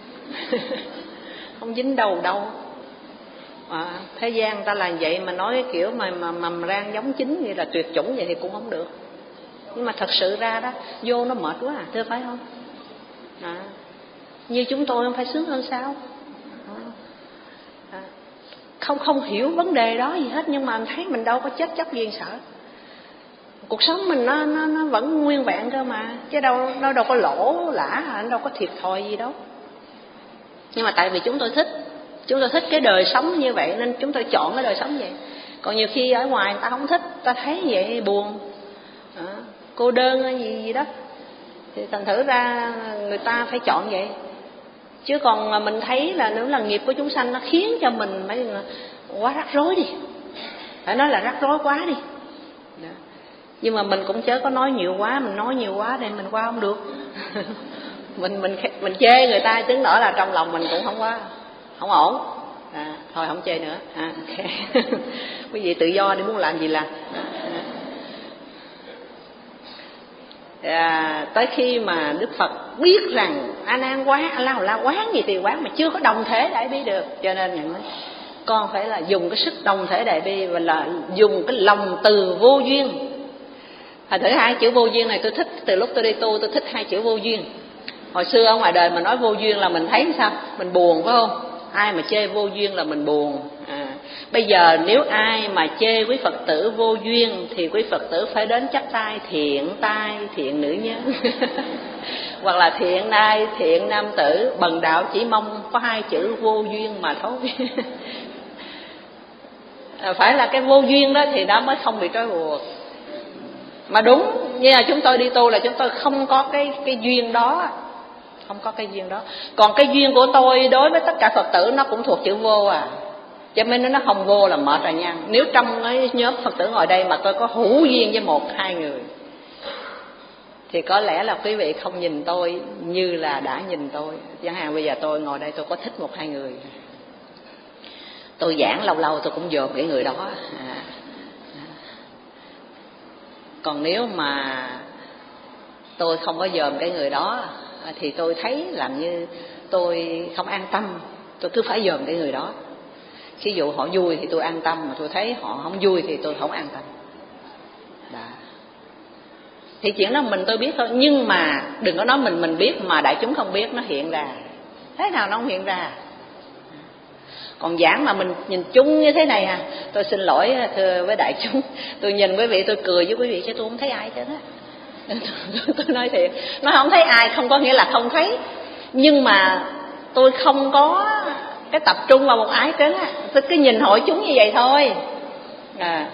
Không dính đầu đâu. À, thế gian ta làm vậy mà nói cái kiểu mà, mà mầm rang giống chính như là tuyệt chủng vậy thì cũng không được. Nhưng mà thật sự ra đó, vô nó mệt quá à, thưa phải không? À, như chúng tôi không phải sướng hơn sao? À, không không hiểu vấn đề đó gì hết, nhưng mà thấy mình đâu có chết chóc gì sợ. Cuộc sống mình nó nó nó vẫn nguyên vẹn cơ mà, chứ đâu đâu đâu có lỗ lã, đâu có thiệt thòi gì đâu. Nhưng mà tại vì chúng tôi thích, chúng tôi thích cái đời sống như vậy nên chúng tôi chọn cái đời sống vậy. Còn nhiều khi ở ngoài người ta không thích, ta thấy vậy buồn, à, cô đơn hay gì gì đó, thì thành thử ra người ta phải chọn vậy. Chứ còn mình thấy là nếu là nghiệp của chúng sanh nó khiến cho mình mấy quá rắc rối đi, phải nói là rắc rối quá đi. Đó. Nhưng mà mình cũng chớ có nói nhiều quá, mình nói nhiều quá thì mình qua không được. mình mình mình chê người ta chứng tỏ là trong lòng mình cũng không quá không ổn. À, thôi không chê nữa. À, okay. Quý vị tự do đi, muốn làm gì làm. À, tới khi mà Đức Phật biết rằng A Nan quán, A La La quán gì thì quán mà chưa có đồng thể đại bi được, cho nên nhận nói con phải là dùng cái sức đồng thể đại bi và là dùng cái lòng từ vô duyên. Thành thử hai chữ vô duyên này tôi thích, từ lúc tôi đi tu tôi thích hai chữ vô duyên. Hồi xưa ở ngoài đời mà nói vô duyên là mình thấy sao? Mình buồn phải không? Ai mà chê vô duyên là mình buồn. À, bây giờ nếu ai mà chê quý Phật tử vô duyên thì quý Phật tử phải đến chắp tay thiện tai thiện nữ nhân. Hoặc là thiện nai thiện nam tử, bần đạo chỉ mong có hai chữ vô duyên mà thôi. À, phải là cái vô duyên đó thì đó mới không bị trói buộc. Mà đúng như là chúng tôi đi tu là chúng tôi không có cái cái duyên đó, không có cái duyên đó. Còn cái duyên của tôi đối với tất cả Phật tử nó cũng thuộc chữ vô à. Cho nên nó không vô là mệt rồi nha. Nếu trong cái nhóm Phật tử ngồi đây mà tôi có hữu duyên với một hai người thì có lẽ là quý vị không nhìn tôi như là đã nhìn tôi. Chẳng hạn bây giờ tôi ngồi đây tôi có thích một hai người, tôi giảng lâu lâu tôi cũng dòm cái người đó. À. Còn nếu mà tôi không có dòm cái người đó thì tôi thấy làm như tôi không an tâm, tôi cứ phải dòm cái người đó. Ví dụ họ vui thì tôi an tâm, mà tôi thấy họ không vui thì tôi không an tâm. Đó. Thì chuyện đó mình tôi biết thôi, nhưng mà đừng có nói mình mình biết mà đại chúng không biết, nó hiện ra. Thế nào nó không hiện ra? Còn giảng mà mình nhìn chung như thế này à, tôi xin lỗi thưa với đại chúng, tôi nhìn quý vị tôi cười với quý vị chứ tôi không thấy ai chứ đó. Tôi nói thiệt, nó không thấy ai không có nghĩa là không thấy, nhưng mà tôi không có cái tập trung vào một ai trơn á, tôi cứ nhìn hội chúng như vậy thôi. À,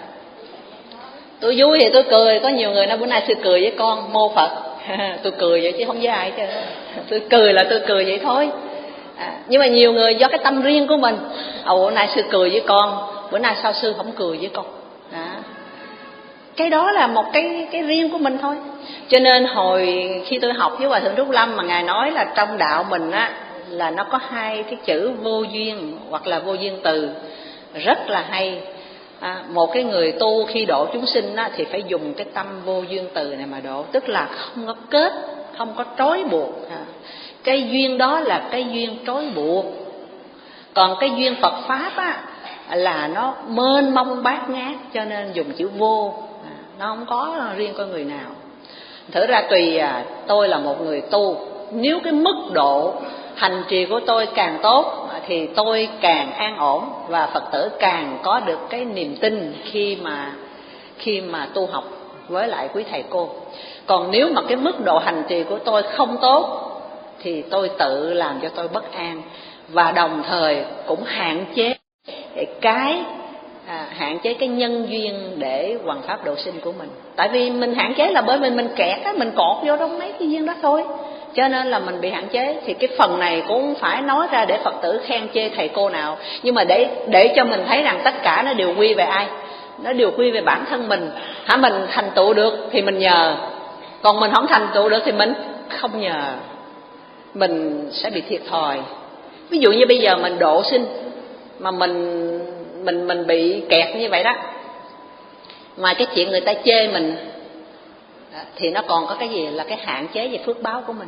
tôi vui thì tôi cười, có nhiều người nói bữa nay tôi cười với con mô Phật. Tôi cười vậy chứ không với ai chứ, tôi cười là tôi cười vậy thôi. À, nhưng mà nhiều người do cái tâm riêng của mình, ồ bữa nay sư cười với con, bữa nay sao sư không cười với con. Đó. Cái đó là một cái cái riêng của mình thôi. Cho nên hồi khi tôi học với Hòa Thượng Trúc Lâm mà ngài nói là trong đạo mình á là nó có hai cái chữ vô duyên hoặc là vô duyên từ, rất là hay. À, một cái người tu khi độ chúng sinh á thì phải dùng cái tâm vô duyên từ này mà độ, tức là không có kết, không có trói buộc. À, cái duyên đó là cái duyên trói buộc. Còn cái duyên Phật Pháp á là nó mênh mông bát ngát, cho nên dùng chữ vô. À, nó không có riêng con người nào. Thử ra tùy à, tôi là một người tu, nếu cái mức độ hành trì của tôi càng tốt thì tôi càng an ổn và Phật tử càng có được cái niềm tin khi mà khi mà tu học với lại quý thầy cô. Còn nếu mà cái mức độ hành trì của tôi không tốt thì tôi tự làm cho tôi bất an, và đồng thời cũng hạn chế cái à, hạn chế cái nhân duyên để hoằng pháp độ sinh của mình. Tại vì mình hạn chế là bởi vì mình kẹt á, mình cột vô trong mấy cái duyên đó thôi, cho nên là mình bị hạn chế. Thì cái phần này cũng phải nói ra để Phật tử khen chê thầy cô nào, nhưng mà để để cho mình thấy rằng tất cả nó đều quy về ai, nó đều quy về bản thân mình. Hả, mình thành tựu được thì mình nhờ, còn mình không thành tựu được thì mình không nhờ, mình sẽ bị thiệt thòi. Ví dụ như bây giờ mình độ sinh mà mình mình mình bị kẹt như vậy đó, ngoài cái chuyện người ta chê mình thì nó còn có cái gì là cái hạn chế về phước báo của mình.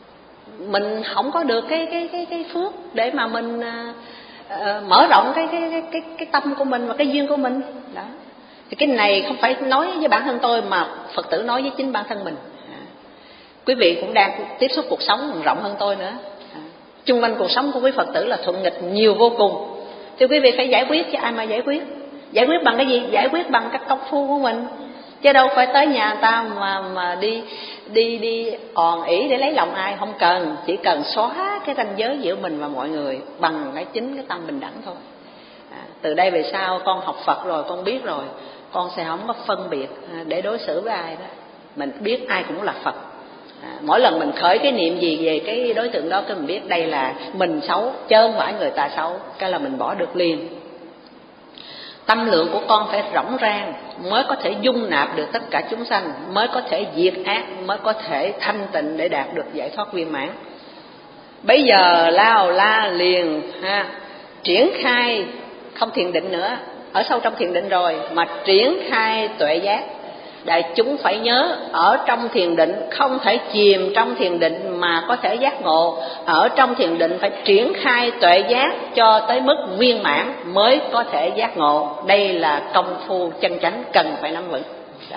Mình không có được cái cái cái cái phước để mà mình uh, mở rộng cái cái cái cái cái tâm của mình và cái duyên của mình đó. Thì cái này không phải nói với bản thân tôi mà Phật tử nói với chính bản thân mình. À, quý vị cũng đang tiếp xúc cuộc sống rộng hơn tôi nữa. À, chung quanh cuộc sống của quý Phật tử là thuận nghịch nhiều vô cùng. thì quý vị phải giải quyết, chứ ai mà giải quyết. Giải quyết bằng cái gì? Giải quyết bằng các công phu của mình, chứ đâu phải tới nhà người ta mà mà đi đi đi òn ỉ để lấy lòng ai. Không cần, chỉ cần xóa cái ranh giới giữa mình và mọi người bằng cái chính cái tâm bình đẳng thôi. À, từ đây về sau con học Phật rồi, con biết rồi, con sẽ không có phân biệt để đối xử với ai đó. Mình biết ai cũng là Phật. À, mỗi lần mình khởi cái niệm gì về cái đối tượng đó, cái mình biết đây là mình xấu chứ không phải người ta xấu, cái là mình bỏ được liền. Tâm lượng của con phải rỗng rang mới có thể dung nạp được tất cả chúng sanh, mới có thể diệt ác, mới có thể thanh tịnh để đạt được giải thoát viên mãn. Bây giờ lao la liền ha, triển khai không thiền định nữa, ở sâu trong thiền định rồi mà triển khai tuệ giác. Đại chúng phải nhớ, ở trong thiền định không thể chìm trong thiền định mà có thể giác ngộ. Ở trong thiền định phải triển khai tuệ giác cho tới mức viên mãn mới có thể giác ngộ. Đây là công phu chân chánh cần phải nắm vững. Đó.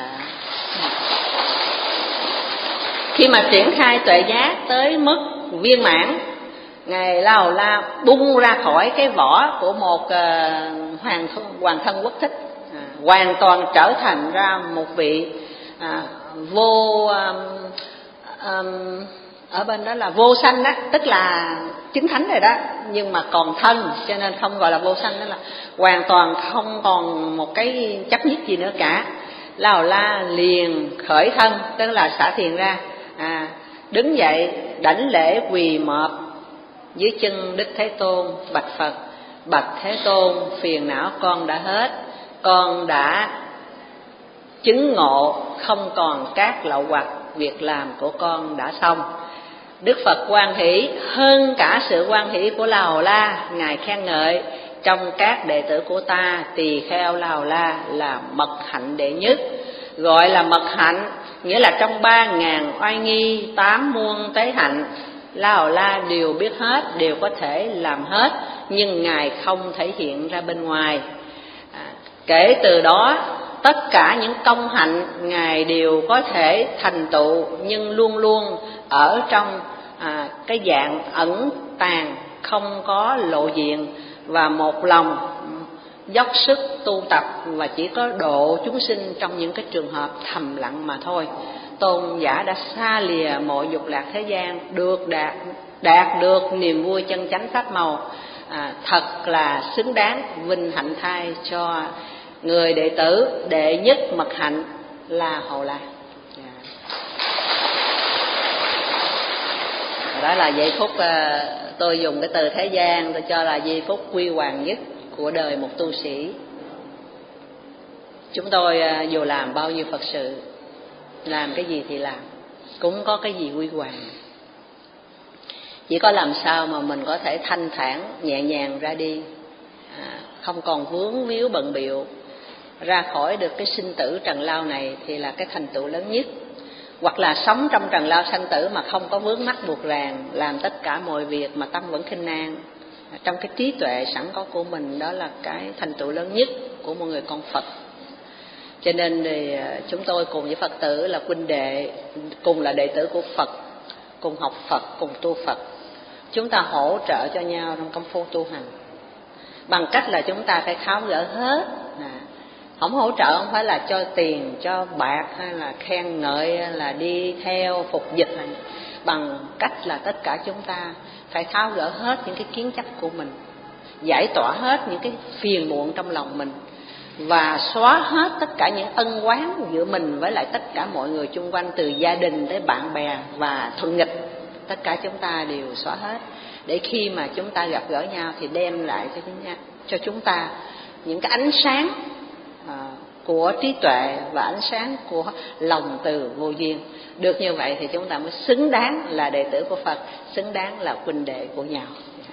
Khi mà triển khai tuệ giác tới mức viên mãn, Ngài La Hầu La bung ra khỏi cái vỏ của một uh, hoàng, hoàng thân quốc thích, à, hoàn toàn trở thành ra một vị à, vô um, um, ở bên đó là vô sanh đó, tức là chứng thánh rồi đó, nhưng mà còn thân cho nên không gọi là vô sanh, đó là hoàn toàn không còn một cái chấp nhất gì nữa cả. La Hầu La liền khởi thân, tức là xả thiền ra, à, đứng dậy đảnh lễ quỳ mọp dưới chân Đức Thế Tôn, bạch Phật: bạch Thế Tôn, phiền não con đã hết, con đã chứng ngộ, không còn các lậu hoặc, việc làm của con đã xong. Đức Phật hoan hỷ hơn cả sự hoan hỷ của La Hầu La. Ngài khen ngợi: trong các đệ tử của ta, tỳ kheo La Hầu La là mật hạnh đệ nhất. Gọi là mật hạnh nghĩa là trong ba ngàn oai nghi, tám muôn tế hạnh, La Hầu La đều biết hết, đều có thể làm hết, nhưng Ngài không thể hiện ra bên ngoài. À, kể từ đó tất cả những công hạnh Ngài đều có thể thành tựu, nhưng luôn luôn ở trong à, cái dạng ẩn tàng, không có lộ diện, và một lòng dốc sức tu tập và chỉ có độ chúng sinh trong những cái trường hợp thầm lặng mà thôi. Tôn giả đã xa lìa mọi dục lạc thế gian, được đạt đạt được niềm vui chân chánh pháp màu, à, thật là xứng đáng vinh hạnh thay cho người đệ tử đệ nhất mật hạnh La Hầu La. Yeah. Đó là giây phút uh, tôi dùng cái từ thế gian tôi cho là giây phút quy hoàng nhất của đời một tu sĩ. Chúng tôi uh, dù làm bao nhiêu Phật sự, làm cái gì thì làm, cũng có cái gì quy hoàng. Chỉ có làm sao mà mình có thể thanh thản nhẹ nhàng ra đi, à, không còn vướng víu bận bịu, ra khỏi được cái sinh tử trần lao này thì là cái thành tựu lớn nhất. Hoặc là sống trong trần lao sanh tử mà không có vướng mắc buộc ràng, làm tất cả mọi việc mà tâm vẫn khinh an, trong cái trí tuệ sẵn có của mình, đó là cái thành tựu lớn nhất của một người con Phật. Cho nên thì chúng tôi cùng với Phật tử là huynh đệ, cùng là đệ tử của Phật, cùng học Phật, cùng tu Phật. Chúng ta hỗ trợ cho nhau trong công phu tu hành bằng cách là chúng ta phải tháo gỡ hết. À, không hỗ trợ không phải là cho tiền, cho bạc, hay là khen ngợi, hay là đi theo phục dịch, này bằng cách là tất cả chúng ta phải tháo gỡ hết những cái kiến chấp của mình, giải tỏa hết những cái phiền muộn trong lòng mình, và xóa hết tất cả những ân oán giữa mình với lại tất cả mọi người chung quanh, từ gia đình tới bạn bè và thuận nghịch, tất cả chúng ta đều xóa hết, để khi mà chúng ta gặp gỡ nhau thì đem lại cho chúng ta, cho chúng ta những cái ánh sáng à, của trí tuệ và ánh sáng của lòng từ vô duyên. Được như vậy thì chúng ta mới xứng đáng là đệ tử của Phật, xứng đáng là huynh đệ của nhau.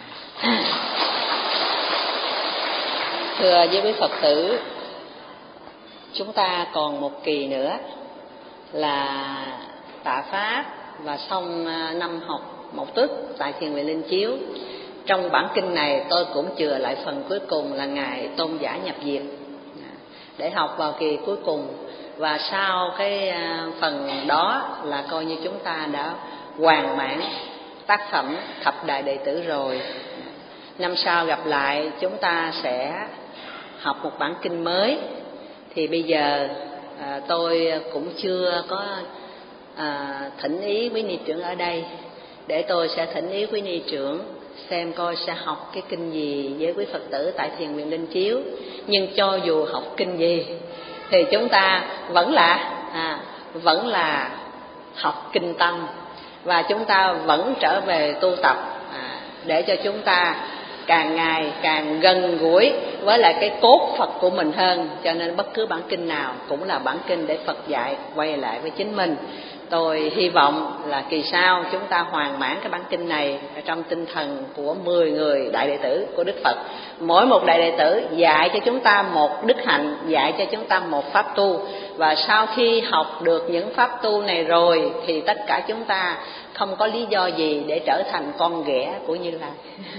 Thưa với quý Phật tử, chúng ta còn một kỳ nữa là tạ Pháp và xong năm học Mậu Tuất tại Thiền viện Linh Chiếu. Trong bản kinh này tôi cũng chừa lại phần cuối cùng là Ngài Tôn giả nhập diệt để học vào kỳ cuối cùng, và sau cái phần đó là coi như chúng ta đã hoàn mãn tác phẩm thập đại đệ tử rồi. năm sau gặp lại chúng ta sẽ học một bản kinh mới. Thì bây giờ à, tôi cũng chưa có à, thỉnh ý quý ni trưởng ở đây, để tôi sẽ thỉnh ý quý ni trưởng xem coi sẽ học cái kinh gì với quý Phật tử tại Thiền viện Linh Chiếu. Nhưng cho dù học kinh gì thì chúng ta vẫn là à, vẫn là học kinh tâm, và chúng ta vẫn trở về tu tập à, để cho chúng ta càng ngày càng gần gũi với lại cái cốt Phật của mình hơn. Cho nên bất cứ bản kinh nào cũng là bản kinh để Phật dạy quay lại với chính mình. Tôi hy vọng là kỳ sau chúng ta hoàn mãn cái bản kinh này ở trong tinh thần của mười người đại đệ tử của Đức Phật. Mỗi một đại đệ tử dạy cho chúng ta một đức hạnh, dạy cho chúng ta một pháp tu. Và sau khi học được những pháp tu này rồi thì tất cả chúng ta không có lý do gì để trở thành con ghẻ của Như Lai.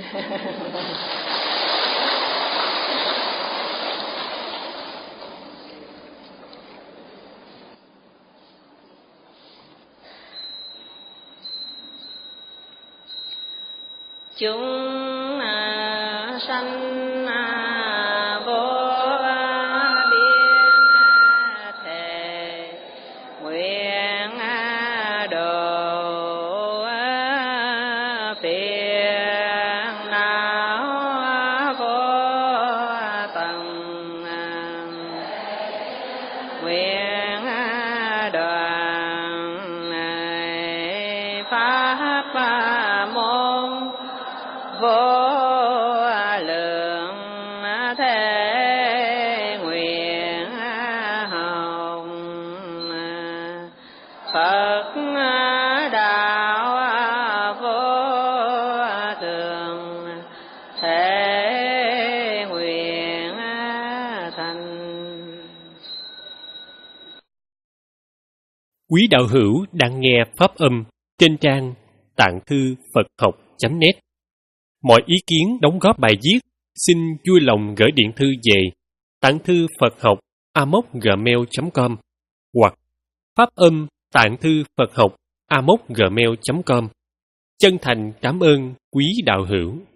Chúng sanh Quý đạo hữu đang nghe pháp âm trên trang tạng thư Phật học chấm net. Mọi ý kiến đóng góp bài viết xin vui lòng gửi điện thư về tạng thư Phật học a m o c gmail chấm com hoặc pháp âm tạng thư Phật học a m o c gmail chấm com. Chân thành cảm ơn quý đạo hữu.